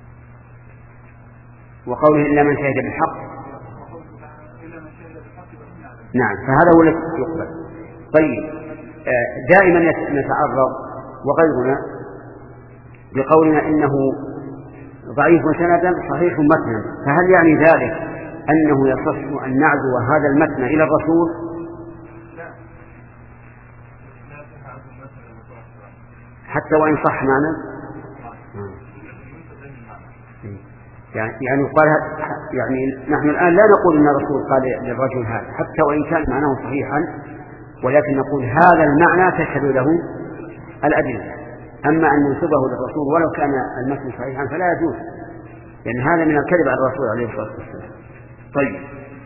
وقوله إلا من شهد بالحق. إلا من شهد بالحق فإن علم. نعم فهذا هو الذي يقبل. طيب دائما نتعرض وغيرنا بقولنا إنه ضعيف سندا صحيح متنا، فهل يعني ذلك أنه يصح أن نعزو هذا المتن إلى الرسول؟ حتى وإن صح معنا يعني قال يعني نحن الآن لا نقول إن الرسول قال للرجل هذا حتى وإن كان معناه صحيحا، ولكن نقول هذا المعنى تشهد له الأدلة. أما أن ننسبه للرسول ولو كان المتن صحيحا فلا يجوز، لأن يعني هذا من الكذب على الرسول عليه الصلاة والسلام. طيب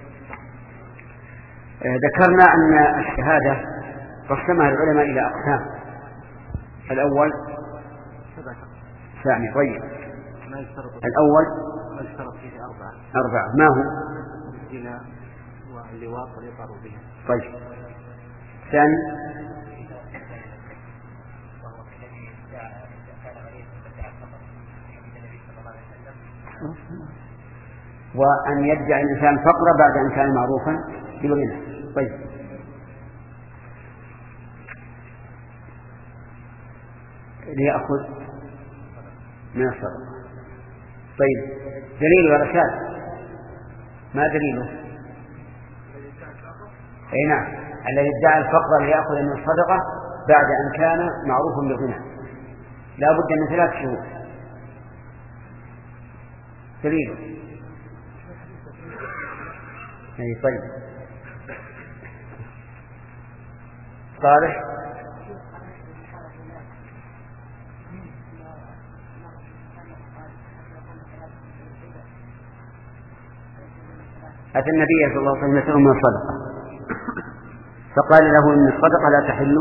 آه ذكرنا أن الشهادة قسمها العلماء إلى أقسام. الأول ثاني. طيب ما يشترط الأول ما يشترط فيه أربعة أربعة. ما هو؟ الزنا واللواط والإقرار به. طيب ثاني وأن يدعي الإنسان فقر بعد أن كان معروفا بالغنى. طيب ليأخذ من الصدقة. طيب دليل ولا شاذ؟ ما دليله؟ أي نعم، الذي ادعى الفقر ليأخذ من الصدقة بعد أن كان معروفا بالغنى لا بد من ثلاث شهور. دليله؟ أي طيب صالح. أتى النبي صلى الله عليه وسلم يسأله من الصدقة فقال له إن الصدقة لا تحل.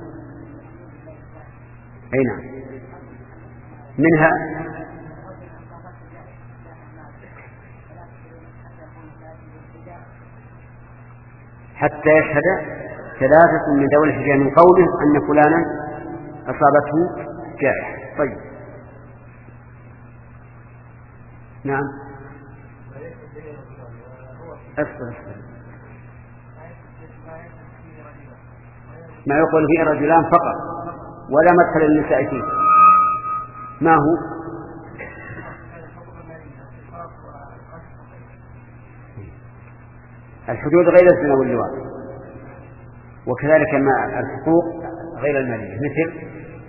أي نعم، منها حتى يشهد ثلاثة من ذوي الحجة من قوله أن فلانا أصابته جائحة. طيب نعم أصبر ما يقول فيه رجلان فقط ولا مدخل النساء فيه. ما هو؟ الحدود غير الزنا واللواط، وكذلك ما الحقوق غير المالية مثل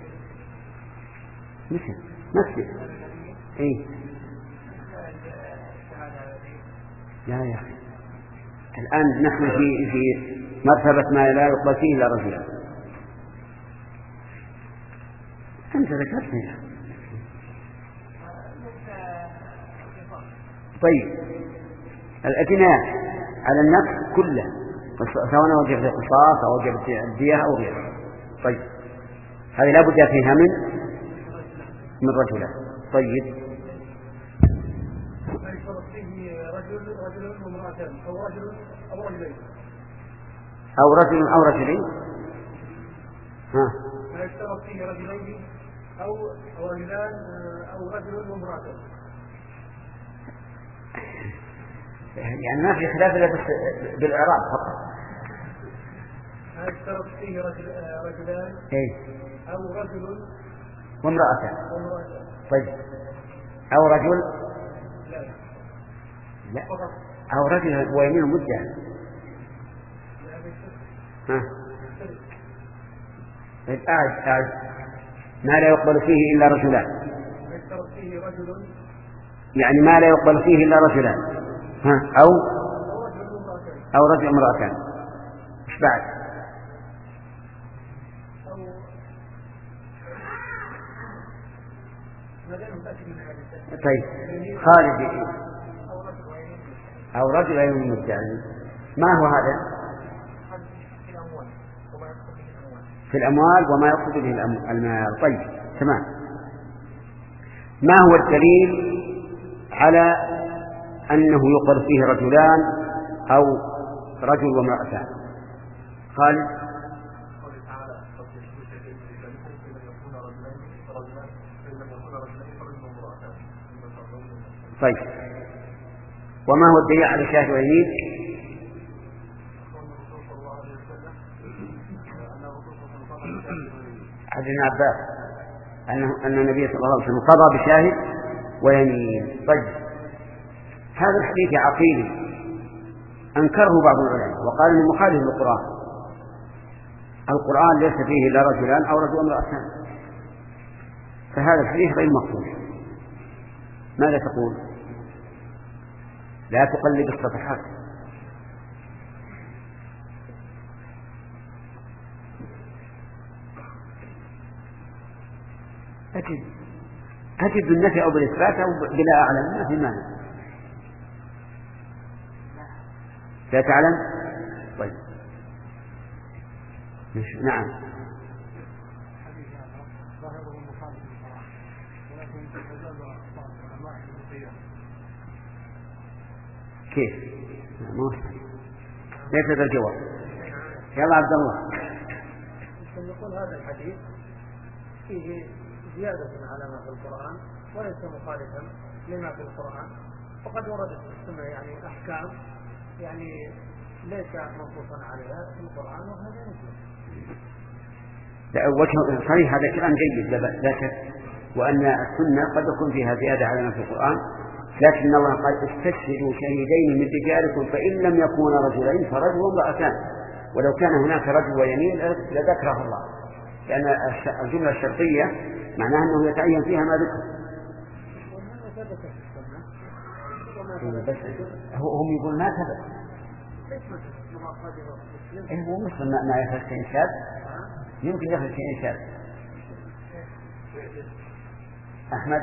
مثل مثل إيه؟ لا يا أخي الآن نحن في في مرتبة ما لا يقبل فيه إلا رجلا. أنت ذكرتني. طيب الأجناس على النفس كله سواء وجبت القصاص أو وجبت الدية أو غيرها. طيب هذه لا بد فيها من من رجلان. طيب رجل رجل وامرأتان أو رجل أو رجلين أو رجل أو رجلين. ها ما يشترط فيه رجلين أو أو رجلان أو رجل وامرأتان. يعني ما في خلاف إلا بالإعراب فقط. ما يشترط فيه رجل رجلان إيه؟ أو رجل وامرأتان. وامرأتان. طيب أو رجل لا لا أو رجل ويمين مدة. ها طيب أعد أعد ما لا يقبل فيه إلا رجلان. ما يشترط فيه رجل يعني ما لا يقبل فيه إلا رجلان. ها أو أو رجل امرأتان. إيش بعد؟ طيب خالد أو رجل يمين مدعي. ما هو هذا؟ في الأموال وما يقصد به المال. طيب تمام. ما هو الدليل على أنه يقر فيه رجلان أو رجل وامرأتان؟ خالد. طيب وما هو الدليل على شاهد ويمين؟ عن ابن عباس أنه أن النبي صلى الله عليه وسلم قضى بشاهد ويمين. طيب هذا الحديث عقيم أنكره بعض العلماء وقال إنه مخالف للقرآن. القرآن ليس فيه إلا رجلان أو رجل وامرأتان، فهذا الحديث غير مقبول. ماذا تقول؟ لا تقلد الصفحات. أجد أجد بالنفي أو بالإثبات أو بلا أعلم ما في مانع. لا تعلم؟ طيب نعم كيف؟ ما ليس هذا الجواب. يلا عبد الله. يقول هذا الحديث فيه زيادة على ما في القرآن وليس مخالفا لما في القرآن، وقد وردت في السنة يعني أحكام يعني ليس منصوصا عليها في القرآن، وهذا مثله. لا وجه صحيح، هذا كلام جيد لا شك، وأن السنة قد يكون فيها زيادة على ما في القرآن، لكن الله قال استشهدوا شهيدين من رجالكم فإن لم يكونا رجلين فرجل وامرأتان، ولو كان هناك رجل ويمين لذكره الله، لأن الجملة الشرطية معناها أنه يتعين فيها ما ذكر. بس هم يقول ما ثبت. إيه هو مثل ما يفعل شيء شاذ، يمكن يفعل شيء شاذ. أحمد.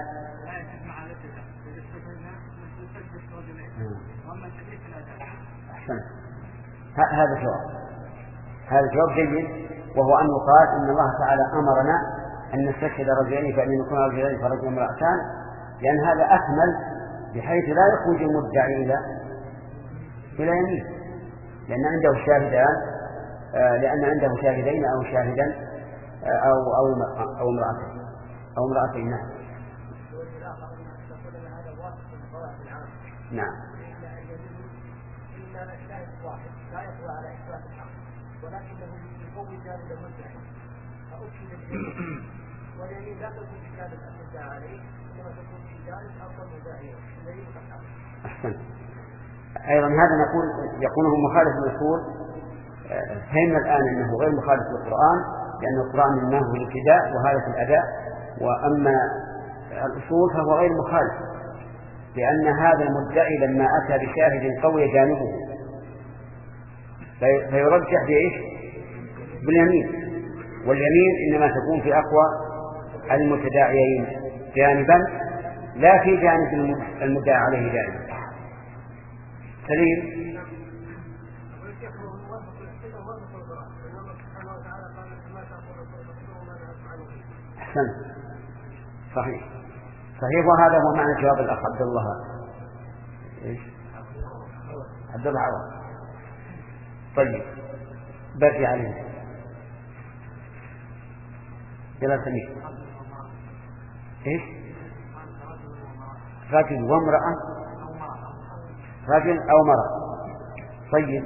أحسن. هذا جواب. هذا جواب جيد، وهو أن يقال إن الله تعالى أمرنا أن نستشهد رجلين فإن يكون رجلين فرجل وامرأتان، لأن هذا أكمل بحيث لا يخرج المدعي إلى إلى يمين، لأن عنده شاهدان، لأن عنده شاهدين أو شاهدا أو أو أو امرأتين أو امرأتين. نعم. نعم. لا يقوى على إثبات الحق، ولكنه يقوي جانب المدعي فأكد الجانب، واليمين لا تكون في جانب المدعى عليه، إنما تكون في جانب أفضل مدعي الذي يقطع. أحسن. أيضا هذا نقول يكون هو مخالف للأصول. فهمنا الآن أنه غير مخالف للقرآن، لأن القرآن إنما هو الابتداء وهذا في الأداء، وأما الأصول فهو غير مخالف، لأن هذا المدعي لما أتى بشاهد قوي جانبه فيرجح بإيش؟ باليمين، واليمين إنما تكون في أقوى المتداعيين جانبا، لا في جانب المدعى عليه جانب. سليم. أحسن. صحيح صحيح، وهذا هو معنى جواب الأخ عبد الله. إيش؟ عبد الله عوض. طيب برجع عليه. يلا سمير. إيش؟ رجل وامرأة، رجل أو مرأة. طيب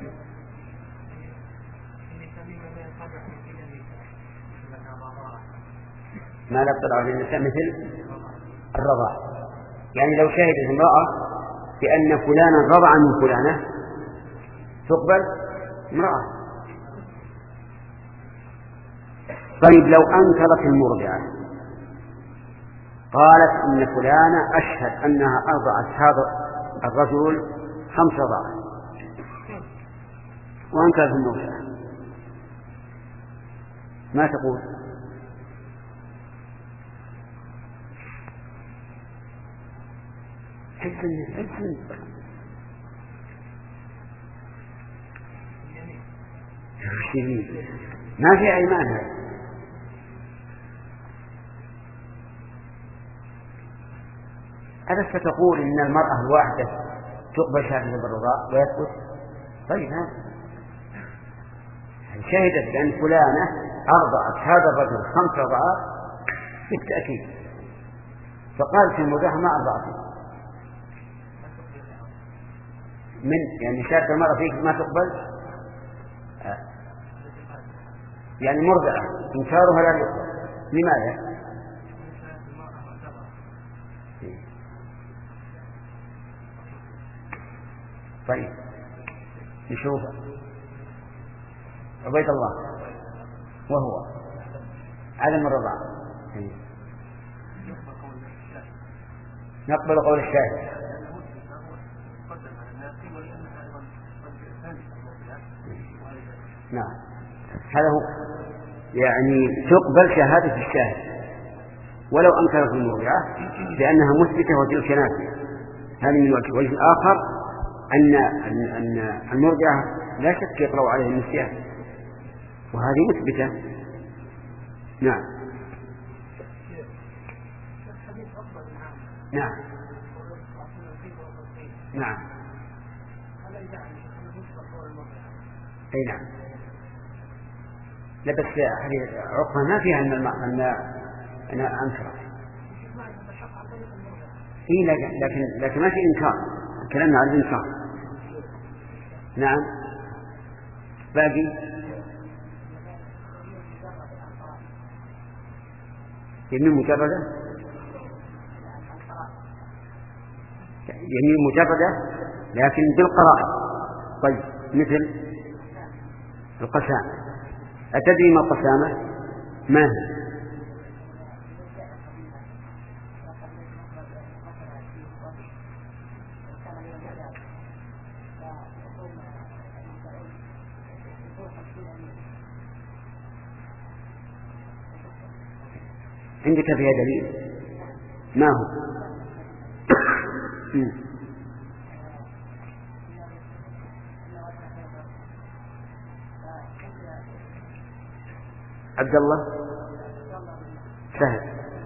ما لا تطلع على النساء مثل الرضاع، يعني لو شهدت امرأة بأن فلانا رضع من فلانة تقبل امرأة. طيب لو أنكرت المرضعة قالت إن فلانة أشهد أنها أرضعت هذا الرجل خمس رضاعات وأنكرت المرضعة، ما تقول؟ حسن حسن ما في أيمان هذا. ألست تقول إن المرأة الواحدة تقبل شهادة بالرضاع ويثبت؟ طيب ها شهدت بأن فلانة أرضعت هذا الرجل خمس رضعات بالتأكيد، فقالت المرضعة ما أرضعت من يعني شهادة المرأة فيك ما تقبل، يعني مرضعة إنكارها لا يقبل. لماذا؟ طيب نشوف عبيد الله وهو عدم الرضاعة. نقبل قول الشاهد. نعم هذا هو، يعني تقبل شهادة الشاهد ولو أنكرت المرضعة لأنها مثبتة وتلك نافية. هذا من وجه. وجه آخر أن أن المرضعة لا شك يقرأ عليه النسيان وهذه مثبتة. نعم نعم نعم. أي نعم. لا بس هذه عقبة ما فيها أن الم... أن أنا أنكر. إيه لكن لكن ما في إنكار، كلامنا عن الإنكار. نعم. باقي يمين مجردة، يمين مجردة لكن بالقرائن. طيب مثل القسامة، أتدري ما القسامة؟ ما هي؟ عندك فيها دليل؟ ما هو؟ عبد الله سهل.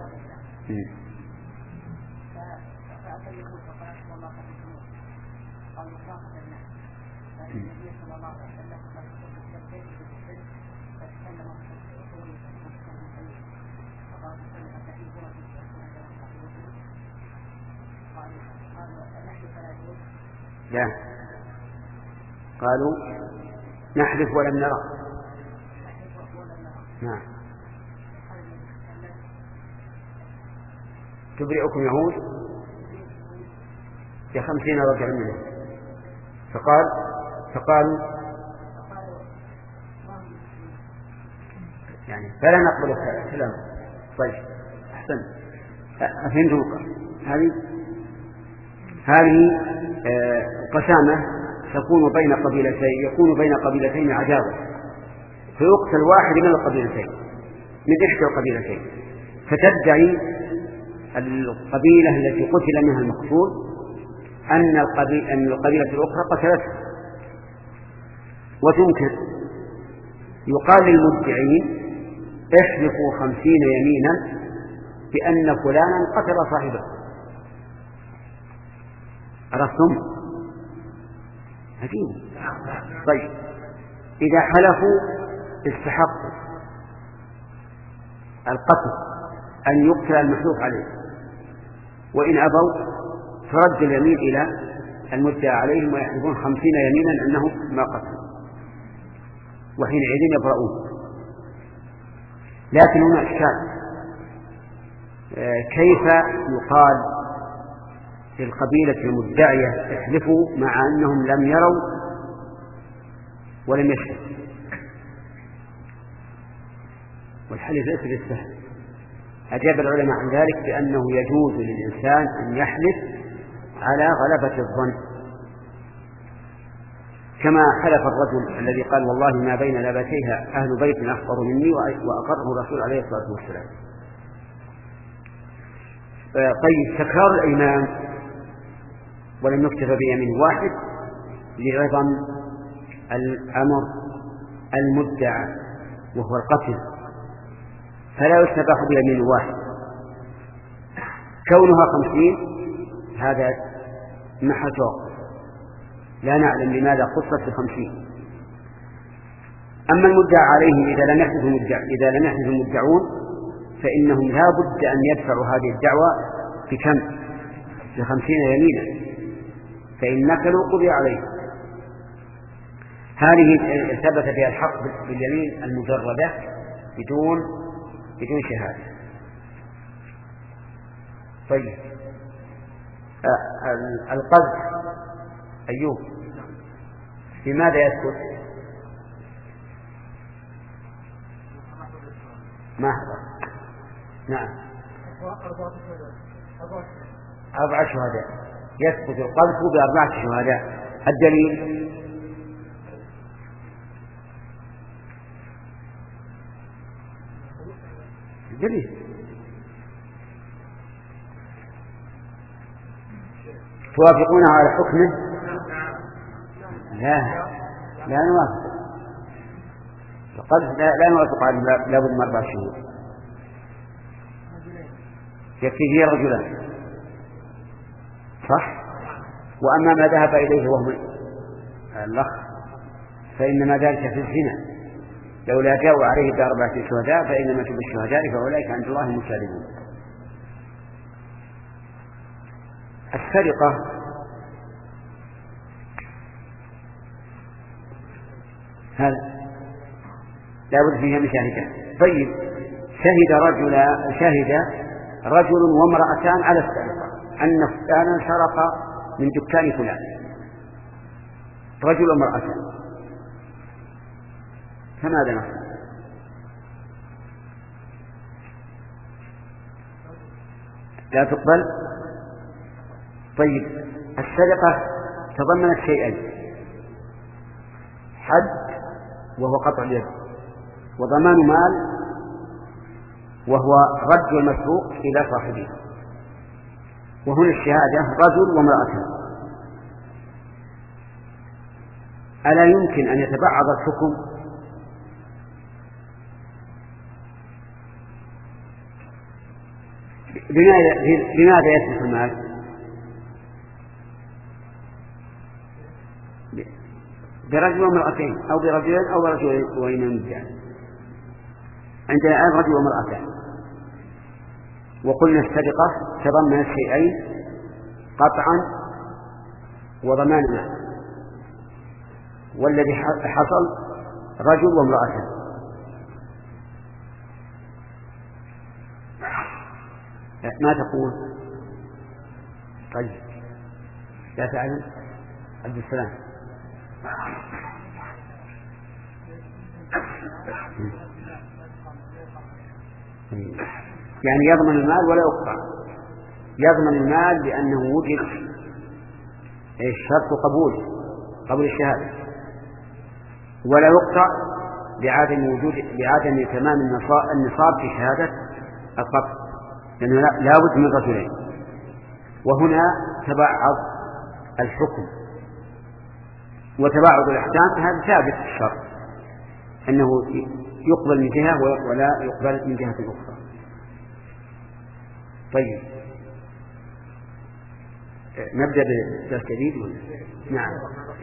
لا، قالوا نحلف ولم نرى. نعم. تبرئكم يهود بخمسين رجلا منهم، فقال فقالوا يعني فلا نقبل الكلام. طيب أحسن، أفهمتم؟ هذه هذه قسامة تكون بين قبيلتين، يكون بين قبيلتين عداوة، فيقتل واحد من القبيلتين من إحدى القبيلتين، فتدعي القبيلة التي قتل منها المقتول أن القبيلة, أن القبيلة الأخرى قتلته، وتنكر. يقال للمدعين احلفوا خمسين يمينا بأن فلانا قتل صاحبه. عرفتم؟ عجيب. طيب إذا حلفوا استحقوا القتل أن يقتل المحلوف عليه، وإن أبوا فرد اليمين إلى المدعى عليهم ويحلفون خمسين يمينا أنهم ما قتلوا، وحينئذ يبرؤون. لكن هنا إشكال، كيف يقال للقبيلة المدعية احلفوا مع أنهم لم يروا ولم يشهدوا؟ والحلف ليس بالسهل. أجاب العلماء عن ذلك بأنه يجوز للإنسان أن يحلف على غلبة الظن، كما حلف الرجل الذي قال والله ما بين لابتيها أهل بيت أخبر مني، وأقره الرسول عليه الصلاة والسلام. طيب تكرار الأيمان ولم يكتفى بيمين واحد لعظم الأمر المدعى وهو القتل، فلا يستباح بيمين واحد. كونها خمسين هذا محل توقف، لا نعلم لماذا خصت بخمسين. أما المدعى عليه إذا لم يحدث المدع إذا لم يحدث المدعون فإنهم لا بد أن يدفعوا هذه الدعوة بكم؟ بخمسين يمينا، فإن نكلوا قضي عليه. هذه ثبت فيها الحق باليمين المجردة بدون بدون شهادة. طيب القذف أيوب بماذا يسكت؟ ما حضر. نعم أربعة شهداء، يسقط القذف بأربعة شهداء. الدليل الدليل توافقونه على حكمه؟ لا لا نوافق. القذف لا, لا نوافق على لابد من أربع شهور، يكفي فيه رجلان، صح؟ وأما ما ذهب إليه وهو الأخ فإنما ذلك في الزنا، لولا جاءوا عليه بأربعة شهداء فإنما تب الشهداء فأولئك عند الله المكاذبون. السرقة هذا لا بد فيها من شاهدان. طيب شهد رجل شهد رجل وامرأتان على السرقة أن فلانا سرق من دكان فلان، رجل وامرأتان، فماذا نفعل؟ لا تقبل. طيب السرقة تضمنت شيئين: حد وهو قطع اليد، وضمان مال وهو رد المسروق إلى صاحبه. وهنا الشهادة رجل وامرأة، ألا يمكن أن يتبعض الحكم؟ لماذا يصلح المال؟ برجل وامرأتين أو برجلين أو برجلين وإنان. عندنا الآن رجل وامرأتان، وقلنا السرقة تضمن شيئين: قطعا وضمان مال، والذي حصل رجل وامرأتان. ما تقول؟ طيب لا تعلم عبد السلام. يعني يضمن المال ولا يقطع؟ يضمن المال لأنه وجد شرط قبول قبول الشهادة، ولا يقطع لعدم وجود لعدم تمام النصاب في شهادة القطع، لأنه لا بد من رجلين. وهنا تبعض الحكم، وتباعد الأحكام هذا ثابت في الشرع أنه يقبل من جهة ولا يقبل من جهة أخرى. طيب نبدأ بالدرس الجديد. نعم.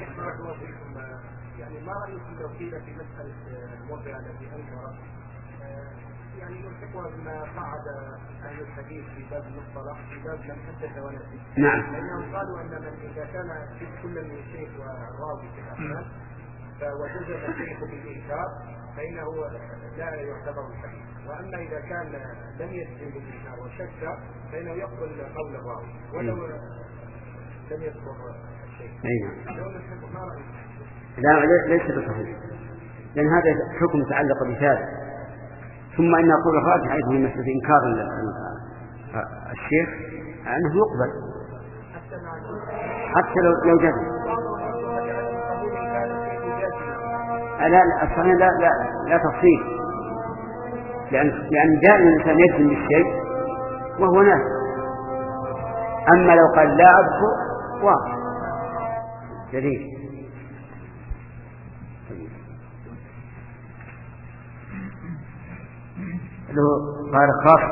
يعني ما رأيكم لو قيل في مسألة الموضع الذي أنكر يعني يلحقها بما قعد أهل الحديث في باب المصطلح في باب لم حدث ولا شيء. نعم. لأنهم قالوا أن من إذا كان في كل من الشيخ والراوي في الأحكام وجزم الشيخ بالإنكار فإنه لا يعتبر الحديث، وأما إذا كان لم يجزم بالإنكار وشك فإنه يقبل قول الراوي ولو لم يذكر الشيء. أيوة. لو نحب ما رأيك؟ لا ليس بصحيح، لأن هذا حكم يتعلق بثالث. ثم إن أقول الراجح أيضا من مسألة إنكار الشيخ أنه يقبل حتى لو لو جزم. لا لا الصحيح لا لا لا تفصيل، لأن لأن دائما الإنسان يجزم بالشيء وهو ناس. أما لو قال لا أذكر واضح جديد. له قال خاص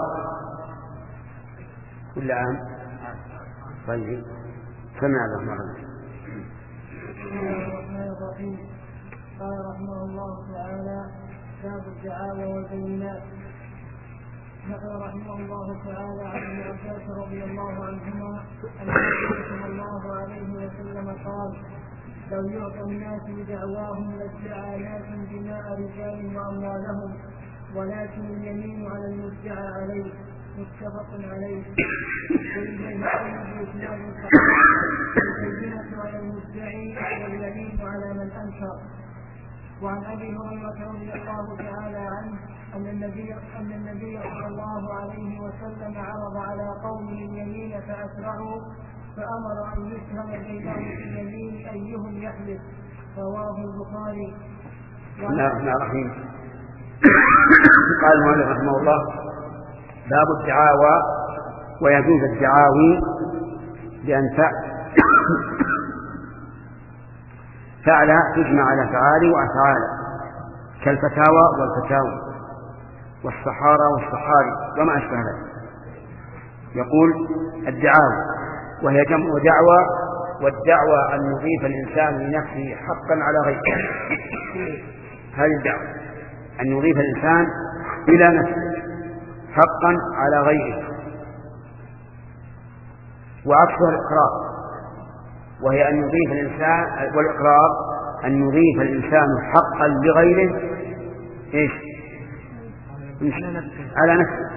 كل عام. طيب سمع الرحمن الرحيم. قال رحمه الله تعالى: باب الدعاوى والبينات. نقل رحمه الله تعالى عن ابن عباس رضي الله عنهما أن النبي صلى الله عليه وسلم قال: لو يعطى الناس بدعواهم لادعى ناس دماء رجال وأموالهم، ولكن اليمين على المدعى عليه. متفق عليه. والبينة على المدعي واليمين على من أنكر. وعن أبي هريرة رضي الله تعالى عنه أن النبي أن النبي صلى الله عليه وسلم عرض على قوم اليمين فأسرعوا، فأمر أن يفهم بينهم في اليمين أيهم يحلف. رواه البخاري. بسم الله الرحمن الرحيم. قال المؤلف رحمه الله: باب الدعاوى ويجوز الدعاوي بأن فعل تجمع على فعال وأفعال، كالفتاوى والفتاوى والصحارى والصحاري وما أشبه ذلك. يقول الدعاوى وهي جمع دعوى والدعوى أن يضيف الإنسان لنفسه حقا على غيره. هذه الدعوة أن يضيف الإنسان إلى نفسه حقا على غيره، وعكسها الإقرار، وهي أن يضيف الإنسان، والإقرار أن يضيف الإنسان حقا لغيره إيش؟ على نفسه.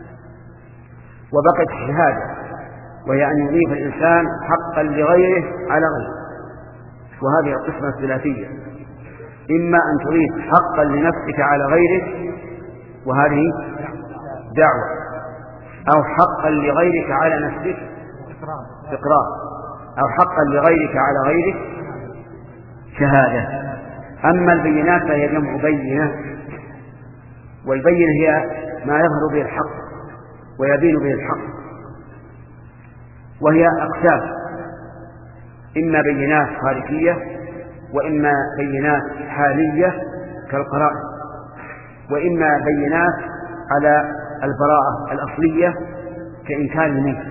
وبقت الشهادة وهي أن يضيف الإنسان حقا لغيره على غيره. وهذه القسمة الثلاثية، إما أن تضيف حقا لنفسك على غيرك وهذه دعوة، أو حقا لغيرك على نفسك إقرار، أو حقا لغيرك على غيرك شهادة. أما البينات فهي جمع بينة، والبينة هي ما يظهر به الحق ويبين به الحق، وهي أقسام، إما بينات خارجية وإما بينات حالية كالقرائن، وإما بينات على البراءة الأصلية كإنكار المنكر.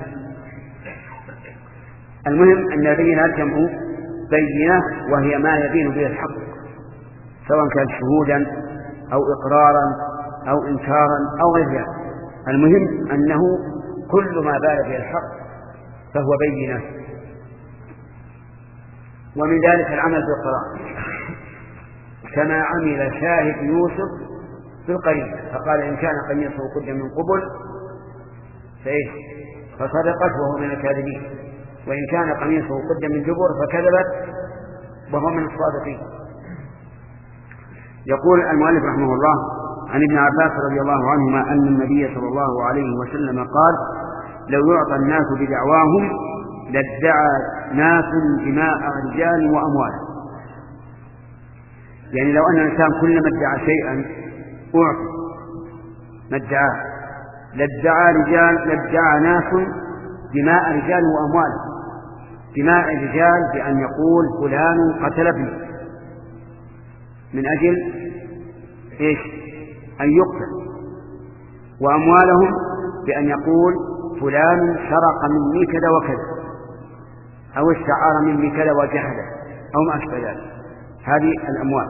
المهم أن البينات جمع بينة، وهي ما يبين به الحق سواء كان شهودا أو إقرارا أو إنكارا أو غير ذلك. المهم أنه كل ما بال به الحق فهو بينة. ومن ذلك العمل بالقرائن، كما عمل شاهد يوسف في القرية، فقال إن كان قميصه قد من قبل فإيش فصدقت وهو من الكاذبين، وإن كان قميصه قد من دبر فكذبت وهو من الصادقين. يقول المؤلف رحمه الله عن ابن عباس رضي الله عنهما أن النبي صلى الله عليه وسلم قال لو يعطى الناس بدعواهم لادعى ناس دماء رجال وأموال. يعني لو أن الإنسان كلما ادعى شيئا أعطي ما ادعاه، لادعى رجال لادعى ناس دماء رجال وأموال. دماء الرجال بأن يقول فلان قتل ابني من أجل إيش أن يقتل، وأموالهم بأن يقول فلان سرق مني كذا وكذا، أو استعار مني كذا وجحد، أو ما أشبه ذلك. هذه الأموال.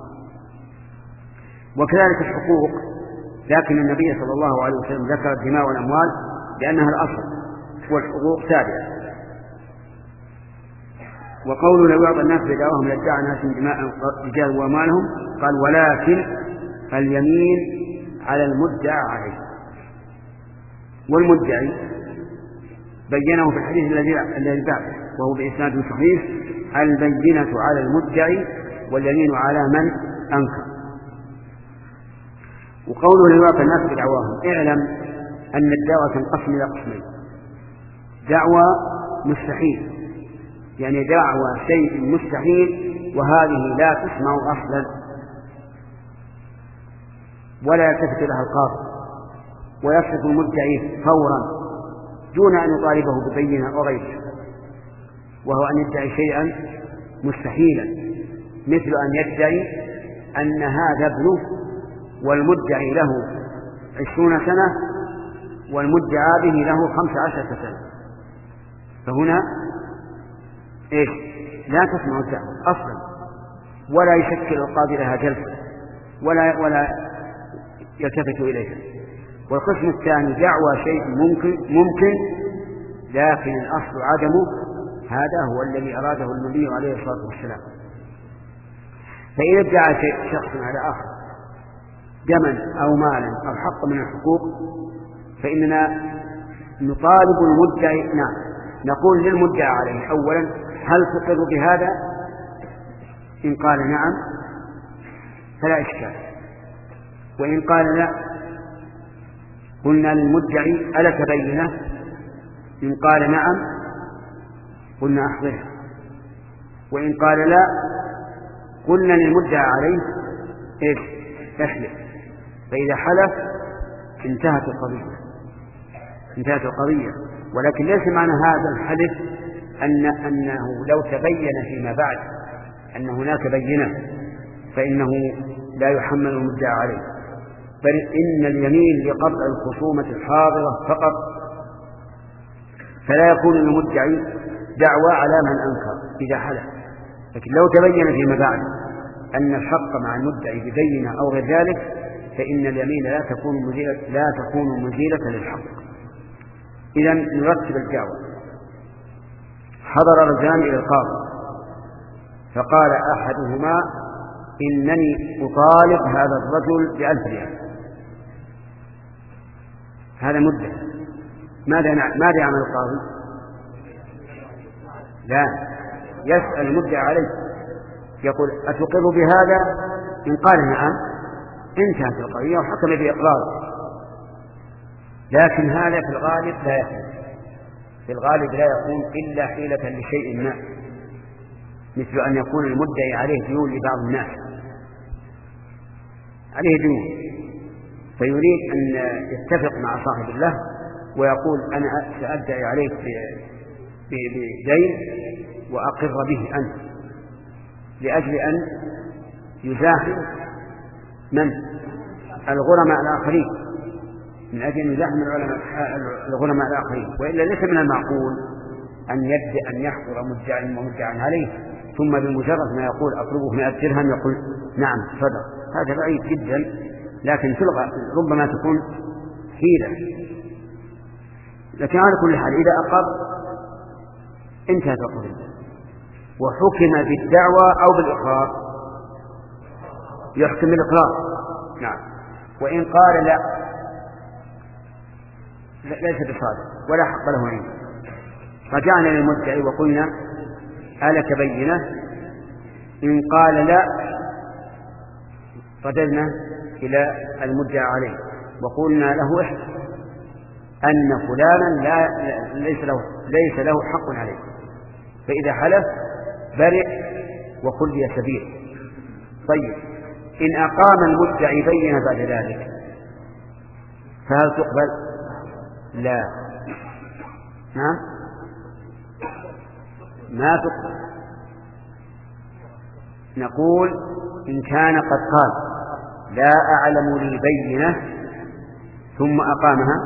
وكذلك الحقوق، لكن النبي صلى الله عليه وسلم ذكر الدماء والأموال لأنها الأصل، والحقوق تابعة. وقوله لو يعطى الناس بدعواهم لادعى ناس دماء رجال وأموالهم، قال ولكن اليمين على المدعى عليه. والمدعي بينه في الحديث الذي بعده وهو بإسناد صحيح: البينة على المدعي واليمين على من أنكر. وقوله لو يعطى الناس بدعواهم، اعلم أن الدعوة تنقسم إلى قسمين: دعوة مستحيل، يعني دعوة شيء مستحيل وهذه لا تسمع أصلا ولا يلتفت لها القاضي، ويسقط المدعي فورا دون أن يطالبه ببينة وغيره، وهو أن يدعي شيئا مستحيلا، مثل أن يدعي أن هذا ابنه والمدعي له عشرون سنة والمدعى به له خمس عشرة سنة، فهنا إيش لا تسمع الدعوة أصلا، ولا يشكل القاضي لها جلسة ولا ولا يلتفت إليها. والقسم الثاني دعوى شيء ممكن ممكن لكن الأصل عدمه، هذا هو الذي أراده النبي عليه الصلاة والسلام. فإذا ادعى شيء شخص على آخر دما أو مالا أو حق من الحقوق، فإننا نطالب المدعي، نعم نقول للمدعى عليه أولا: هل تقر بهذا؟ إن قال نعم فلا إشكال، وإن قال لا قلنا للمدعي: ألك بينة؟ إن قال نعم قلنا أحضرها، وإن قال لا قلنا للمدعى عليه: إيش احلف. فإذا حلف انتهت القضية انتهت القضية ولكن ليس معنى هذا الحلف أن أنه لو تبين فيما بعد أن هناك بينة فإنه لا يحمل المدعى عليه، بل إن اليمين لقطع الخصومة الحاضرة فقط، فلا يكون المدعي دعوى على من أنكر إذا حلف. لكن لو تبين فيما بعد أن الحق مع المدعي ببينة أو غير ذلك فإن اليمين لا تكون مزيلة, لا تكون مزيلة للحق. إذن نرتب الدعوة. حضر رجلان إلى القاضي فقال أحدهما إنني أطالب هذا الرجل بألف ريال. هذا مدعي. ماذا ماذا يعمل القاضي؟ لا، يسأل المدعي عليه يقول أتقر بهذا؟ إن قال نعم انتهت القضية وحكم بإقراره. لكن هذا في الغالب لا يكون، في الغالب لا يكون إلا حيلة لشيء ما، مثل أن يكون المدعي عليه ديون لبعض الناس، عليه ديون فيريد أن يتفق مع صاحب الله ويقول أنا سأدعي عليك بدين وأقر به أنت، لأجل أن يزاحم من الغرماء الآخرين، من أجل أن يزاحم الغرماء الآخرين. وإلا ليس من المعقول أن يبدأ أن يحضر مدعي ومدعى عليه ثم بمجرد ما يقول أطلبه مئة درهم يقول نعم صدق. هذا بعيد جدا، لكن في الغالب ربما تكون حيلة. لكن على كل حال إذا أقر انتهت القضية وحكم بالدعوى أو بالإقرار. يحكم بالإقرار نعم. وإن قال لا ليس بصادق ولا حق له عنده رجعنا للمدعي وقلنا ألك بينة؟ إن قال لا رددنا إلى المدعى عليه وقلنا له احسن أن فلانا لا ليس له ليس له حق عليه، فإذا حلف برئ وخلي سبيل. طيب إن أقام المدعي بينة بعد ذلك فهل تقبل؟ لا، نعم ما تقبل. نقول إن كان قد قال لا أعلم لي بينة ثم أقامها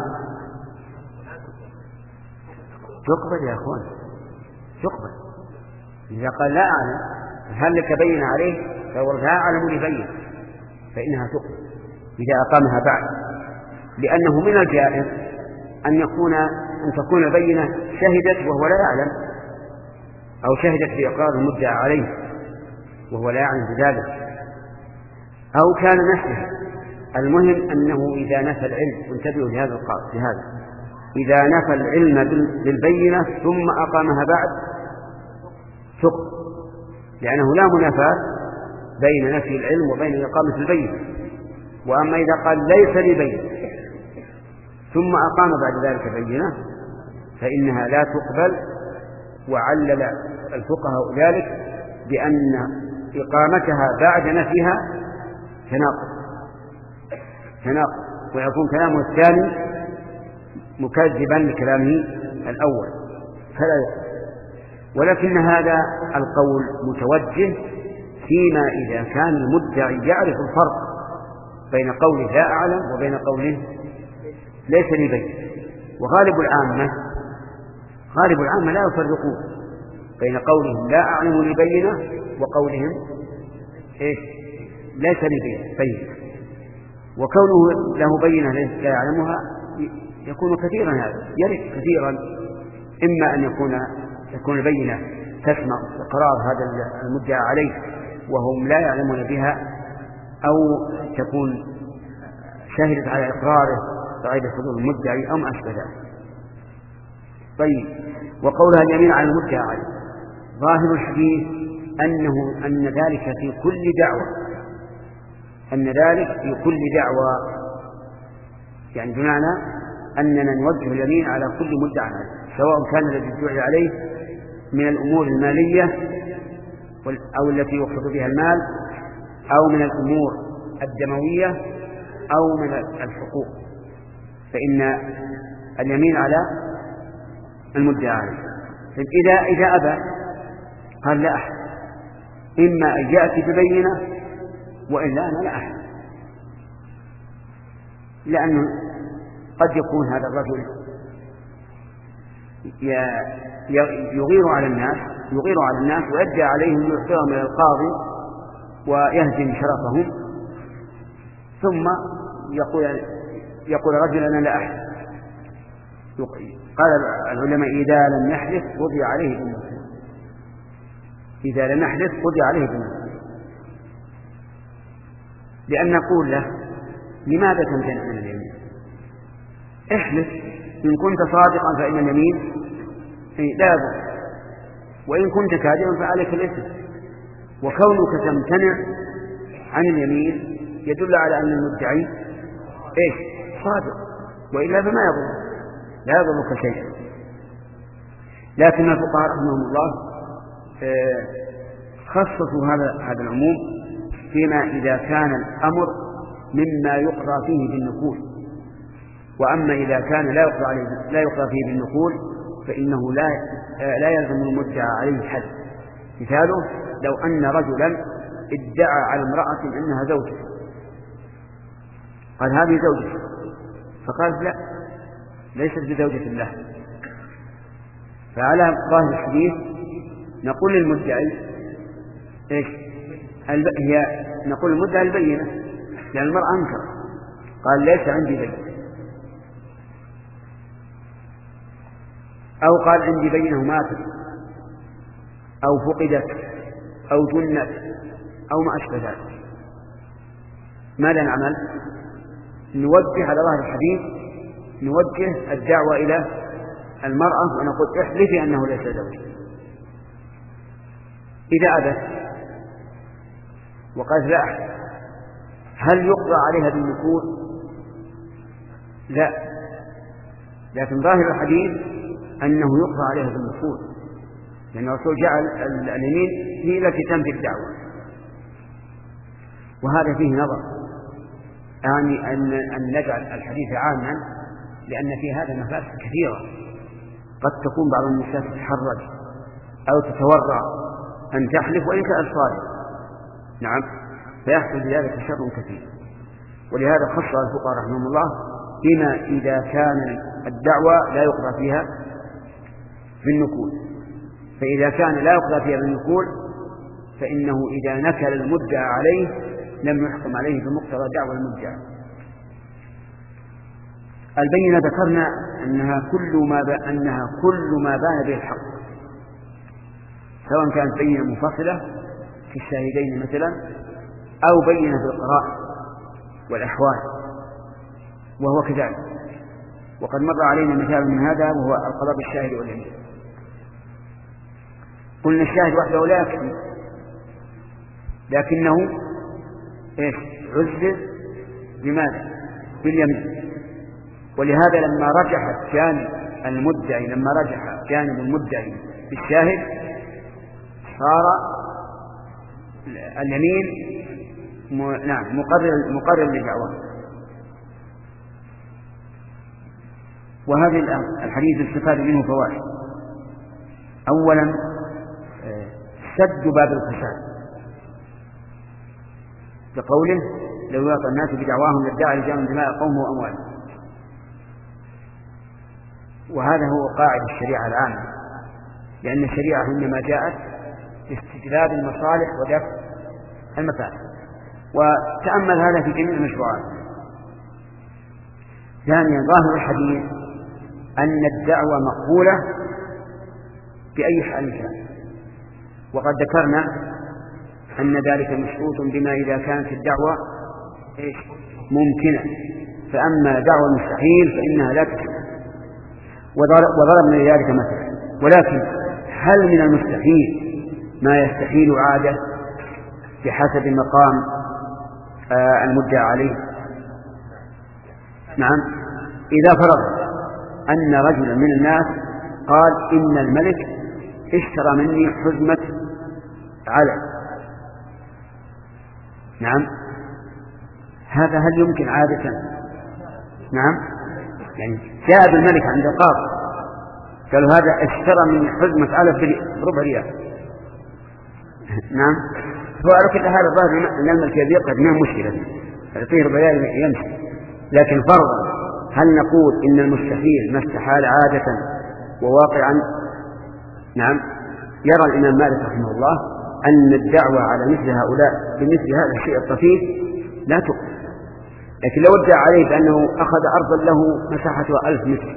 تقبل يا أخوان، تقبل. إذا قال لا أعلم هل لك بينة عليه فهو لا أعلم لي بينة فإنها تقبل إذا أقامها بعد، لأنه من الجائز أن يكون أن تكون بينة شهدت وهو لا يعلم، أو شهدت بإقرار المدعى عليه وهو لا يعلم بذلك، أو كان نفسه. المهم أنه إذا نفى العلم، وانتبهوا لهذا القاعدة لهذا، إذا نفى العلم بالبينة ثم أقامها بعد تقبل، لأنه لا منافاة بين نفي العلم وبين إقامة البينة. وأما إذا قال ليس لي بينة ثم أقام بعد ذلك بينة فإنها لا تقبل. وعلل الفقهاء ذلك بأن إقامتها بعد نفيها تناقض تناقض ويكون كلامه الثاني مكذبا لكلامه الأول فلا يقبل. ولكن هذا القول متوجه فيما إذا كان المدعي يعرف الفرق بين قوله لا أعلم وبين قوله ليس لي بينة. وغالب العامة غالب العامة لا يفرقون بين قولهم لا أعلم لي بينة وقولهم إيش ليس لي بينة. وكونه له بينة لا يعلمها يكون كثيرا، هذا يرد كثيرا، إما أن يكون تكون البينة تسمع إقرار هذا المدعى عليه وهم لا يعلمون بها، أو تكون شهدت على إقراره بعد حضور المدعي أو ما أشبه ذلك. طيب وقولها اليمين على المدعى عليه ظاهر الحديث أنه أن ذلك في كل دعوة أن ذلك في كل دعوة يعني بمعنى أننا نوجه اليمين على كل مدعى عليه، سواء كان الذي ادعي عليه من الأمور المالية أو التي يقصد بها المال، أو من الأمور الدموية، أو من الحقوق، فإن اليمين على المدعى عليه. إذا إذا أبى قال لا أحد، إما أن يأتي ببينة وإلا أنا لا أحد، لأنه قد يكون هذا الرجل يغير على الناس يغير على الناس ويدعي عليهم ويحضرهم إلى القاضي ويهدم شرفهم، ثم يقول يقول رجل أنا لا أحلف. قال العلماء إذا لم يحلف قضي عليه بالنصوص، إذا لم يحلف قضي عليه بالنصوص، لأن نقول له لماذا تمتنع من اليمين؟ احلف، إن كنت صادقا فإن اليمين لا يضر، وإن كنت كاذبا فعليك الإثم. وكونك تمتنع عن اليمين يدل على أن المدعي إيش؟ صادق، وإلا فما يضر، لا يضرك شيئا. لكن الفقهاء رحمهم الله خصصوا هذا هذا العموم فيما إذا كان الأمر مما يقضى فيه بالنقول، وأما إذا كان لا يقضى عليه لا يقضى فيه بالنقول فإنه لا لا يلزم المدعى عليه حد. مثاله لو أن رجلا ادعى على امرأة أنها زوجته، قال هذه زوجته، فقالت لا ليست بزوجة له، فعلى ظاهر الحديث نقول للمدعي ايش؟ هي نقول للمدعي البينة، لأن المرأة أنكر، قال ليس عندي بينة، أو قال عندي بينة ماتت أو فقدت أو جنت أو ما أشبه ذلك. ماذا نعمل؟ نوجه على ظاهر الحديث نوجه الدعوة إلى المرأة ونقول احلفي أنه ليس زوجك. إذا أبت وقالت لا أحلف، هل يقضى عليها بالنكول؟ لا، لكن ظاهر الحديث أنه يقضى عليها بالنكول، لأن الرسول جعل اليمين هي التي تنفي الدعوة، وهذا فيه نظر، يعني أن أن نجعل الحديث عاما، لأن في هذا مفاسد كثيرة. قد تكون بعض النساء تتحرج أو تتورع أن تحلف وإن كان صادق، نعم، فيحصل بذلك شر كثير. ولهذا خص الفقهاء رحمهم الله بما إذا كان الدعوة لا يقضى فيها بالنكول، فإذا كان لا يقضى فيها بالنكول فإنه إذا نكل المدعى عليه لم يحكم عليه بمقتضى دعوى المدعى. البينة ذكرنا أنها كل ما ب... أنها كل ما بان به الحق، سواء كانت بينة منفصلة في الشاهدين مثلا أو بينة في القراء والأحوال، وهو كذلك. وقد مر علينا مثال من هذا وهو القضاء بالشاهد واليمين. قلنا الشاهد وحده لا يكفي، لكنه إيش؟ عزز بماذا؟ باليمين. ولهذا لما رجح جانب المدعي لما رجح جانب المدعي بالشاهد صار اليمين م... نعم مقرر مقرر للدعوة. وهذه الحديث استفاد منه فوائد. أولا سد باب الفساد بقوله لو يعطى الناس بدعواهم لادعى رجال دماء قوم وأموالهم، وهذا هو قاعدة الشريعة العامة، لأن الشريعة إنما جاءت لاستجلاب المصالح ودفع المفاسد، وتأمل هذا في جميع المشروعات. ثانيا ظاهر الحديث أن الدعوة مقبولة بأي حال كان، وقد ذكرنا أن ذلك مشروط بما إذا كانت الدعوة إيش؟ ممكنة، فأما دعوة المستحيل فإنها لا تكون. وضربنا لذلك مثلا. ولكن هل من المستحيل ما يستحيل عادة بحسب مقام آه المدعى عليه؟ نعم، إذا فرض أن رجلا من الناس قال إن الملك اشترى مني حزمة علم، نعم، هذا هل يمكن عادة؟ نعم، يعني جاء بالملك عند القاضي قالوا هذا اشترى من حزمة علف بربع ريال، نعم، فعلى كل هذا ظاهر أن الملك يبيع قد ما مشكلة يعطيه ربع ريال يمشي. لكن فرضا هل نقول إن المستحيل ما استحال عادة وواقعا نعم يرى الإمام مالك رحمه الله أن الدعوة على مثل هؤلاء بمثل هذا الشيء الطفيف لا تقبل. لكن لو ادعى عليه بأنه أخذ أرضا له مساحتها ألف متر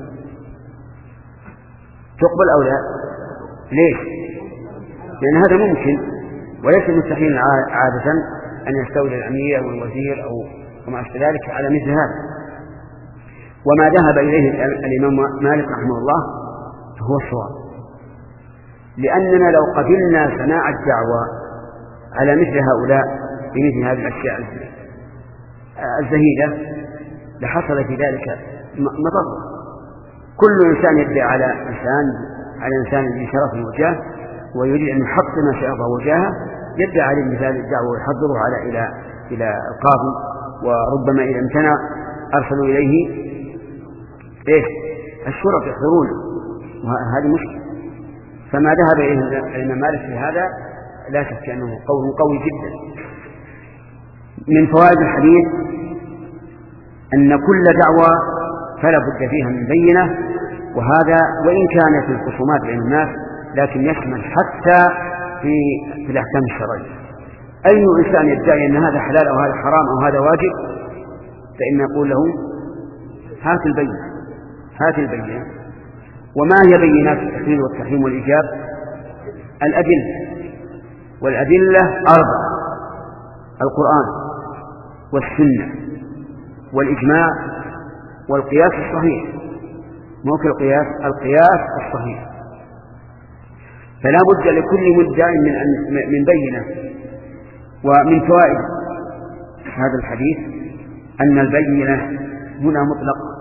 تقبل أو لا؟ ليش؟ لأن هذا ممكن، وليس مستحيل عادة أن يستولي الأمير والوزير أو وما أشبه ذلك على مثل هذا. وما ذهب إليه الإمام مالك رحمه الله هو الصواب، لأننا لو قبلنا سماع الدعوة على مثل هؤلاء بمثل هذه الأشياء الزهيدة لحصل في ذلك مضرة. كل إنسان يدعي على إنسان على إنسان بشرف وجاه ويريد أن يحطم شرفه وجاهه، يدعي عليه مثال الدعوة ويحضره على إلى إلى القاضي، وربما إذا امتنع أرسلوا إليه إيش الشرط يحضرونه، وهذه مشكلة. فما ذهب إليه الإمام مالك في هذا لا شك أنه قول قوي جدا. من فوائد الحديث أن كل دعوة فلا بد فيها من بينة، وهذا وإن كان في الخصومات بين الناس لكن يشمل حتى في في الأحكام الشرعية. أي إنسان يدعي أن هذا حلال أو هذا حرام أو هذا واجب فإن يقول له هات البينة هات البينة. وما هي بينات التحليل والتحريم والإيجاب؟ الأدلة، والأدلة أربعة: القرآن والسنة والإجماع والقياس الصحيح. موقع القياس القياس الصحيح. فلا بد لكل مدعي من من بينة. ومن فوائد هذا الحديث أن البينة هنا مطلقة،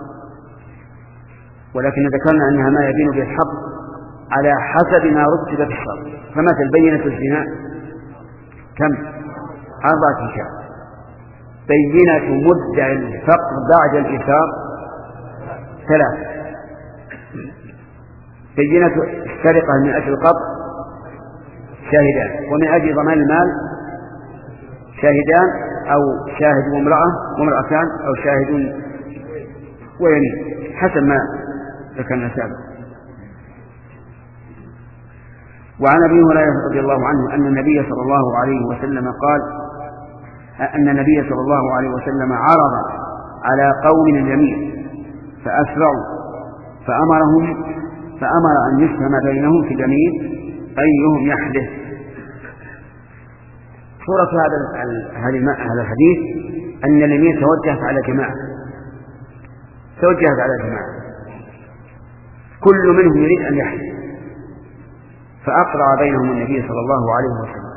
ولكن ذكرنا أنها ما يبين به الحق على حسب ما رتب في الشرع. فمثل بينة الزنا كم؟ أربعة أشياء. بينة مدعي الفقر بعد الإثار ثلاثة. بينة السرقة من أجل القبض شاهدان، ومن أجل ضمان المال شاهدان أو شاهد وامرأة وامرأتان أو شاهد ويمين حسب ما ذكرنا سابقا. وعن أبي هريرة رضي الله عنه أن النبي صلى الله عليه وسلم قال أن النبي صلى الله عليه وسلم عرض على قوم اليمين فأسرعوا فأمرهم فأمر أن يسهم بينهم في اليمين أيهم يحدث. صورة هذا هذا الحديث أن اليمين توجهت على جماعة توجهت على جماعة كل منهم يريد أن يحدث، فأقرع بينهم النبي صلى الله عليه وسلم.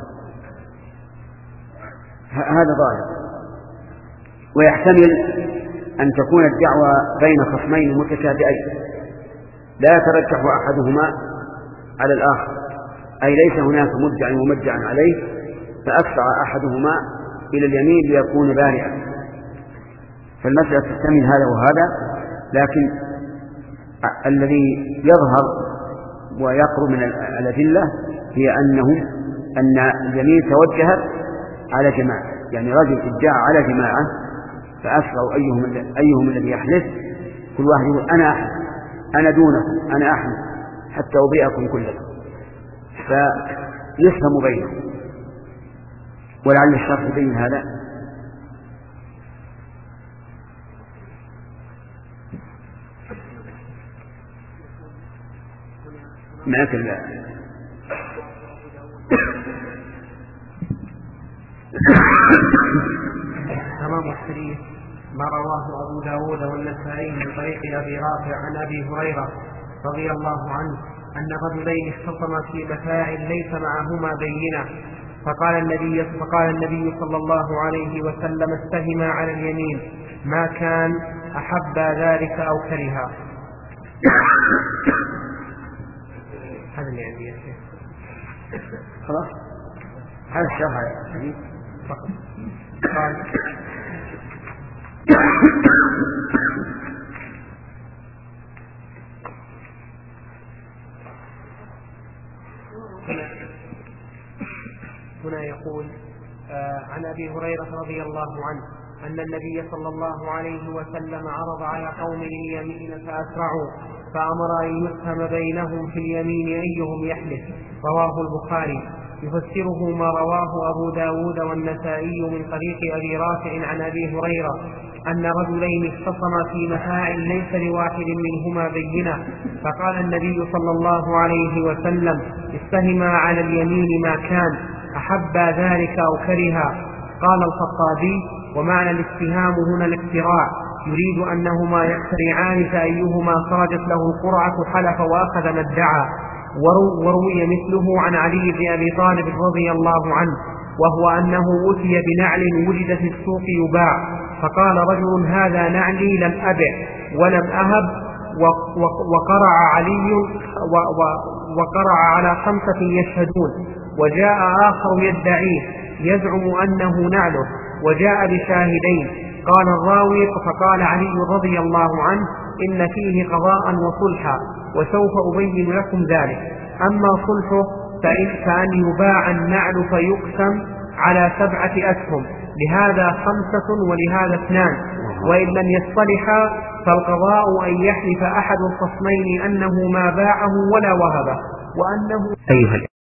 هذا ظاهر، ويحتمل أن تكون الدعوة بين خصمين متشابهين لا يترجح أحدهما على الآخر، أي ليس هناك مدعي ومدعى عليه فأسرع أحدهما إلى اليمين ليكون بارئا. فالمسألة تحتمل هذا وهذا، لكن الذي يظهر ويقرب من الأدلة هي أنهم أن اليمين توجهت على جماعة، يعني رجل ادعى على جماعة فأسرعوا أيهم, أيهم الذي يحلف. كل واحد يقول أنا أحلف، أنا دونكم، أنا أحلف حتى أبيئكم كلكم، فيسهم بينهم. ولعل الشرح يبين هذا. معك الله. تمام الحديث ما رواه أبو داود والنسائي من طريق أبي رافع عن أبي هريرة رضي الله عنه أن رجلين اختصما في متاع ليس معهما بينة، فقال النبي فقال النبي صلى الله عليه وسلم استهما على اليمين ما كان أحب ذلك أو كرها. هذا اللي عندي يا شيخ. خلاص هذا الشرح الحديث فقط. قال هنا يقول آه عن أبي هريرة رضي الله عنه أن النبي صلى الله عليه وسلم عرض على قوم اليمين فأسرعوا فأمر أن يسهم بينهم في اليمين أيهم يحلف. رواه البخاري. يفسره ما رواه أبو داود والنسائي من طريق أبي رافع عن أبي هريرة أن رجلين اختصما في متاع ليس لواحد منهما بينة، فقال النبي صلى الله عليه وسلم: استهما على اليمين ما كان، أحبا ذلك أو كرها. قال الخطابي: ومعنى الاستهام هنا الاقتراع، يريد أنهما يقترعان فأيهما خرجت له القرعة حلف وأخذ ما ادعى. وروي مثله عن علي بن أبي طالب رضي الله عنه، وهو أنه أتي بنعل وجد في السوق يباع، فقال رجل: هذا نعلي لم أبع ولم أهب، وقرع علي وقرع على خمسة يشهدون، وجاء آخر يدعيه يزعم أنه نعله، وجاء بشاهدين. قال الراوي: فقال علي رضي الله عنه: إن فيه قضاء وصلحا، وسوف أبين لكم ذلك. أما صلحه فإن يباع النعل فيقسم على سبعة أسهم، لهذا خمسة ولهذا اثنان، وإن لم يصطلحا فالقضاء أن يحلف أحد الخصمين أنه ما باعه ولا وهبه، وأنه. أيها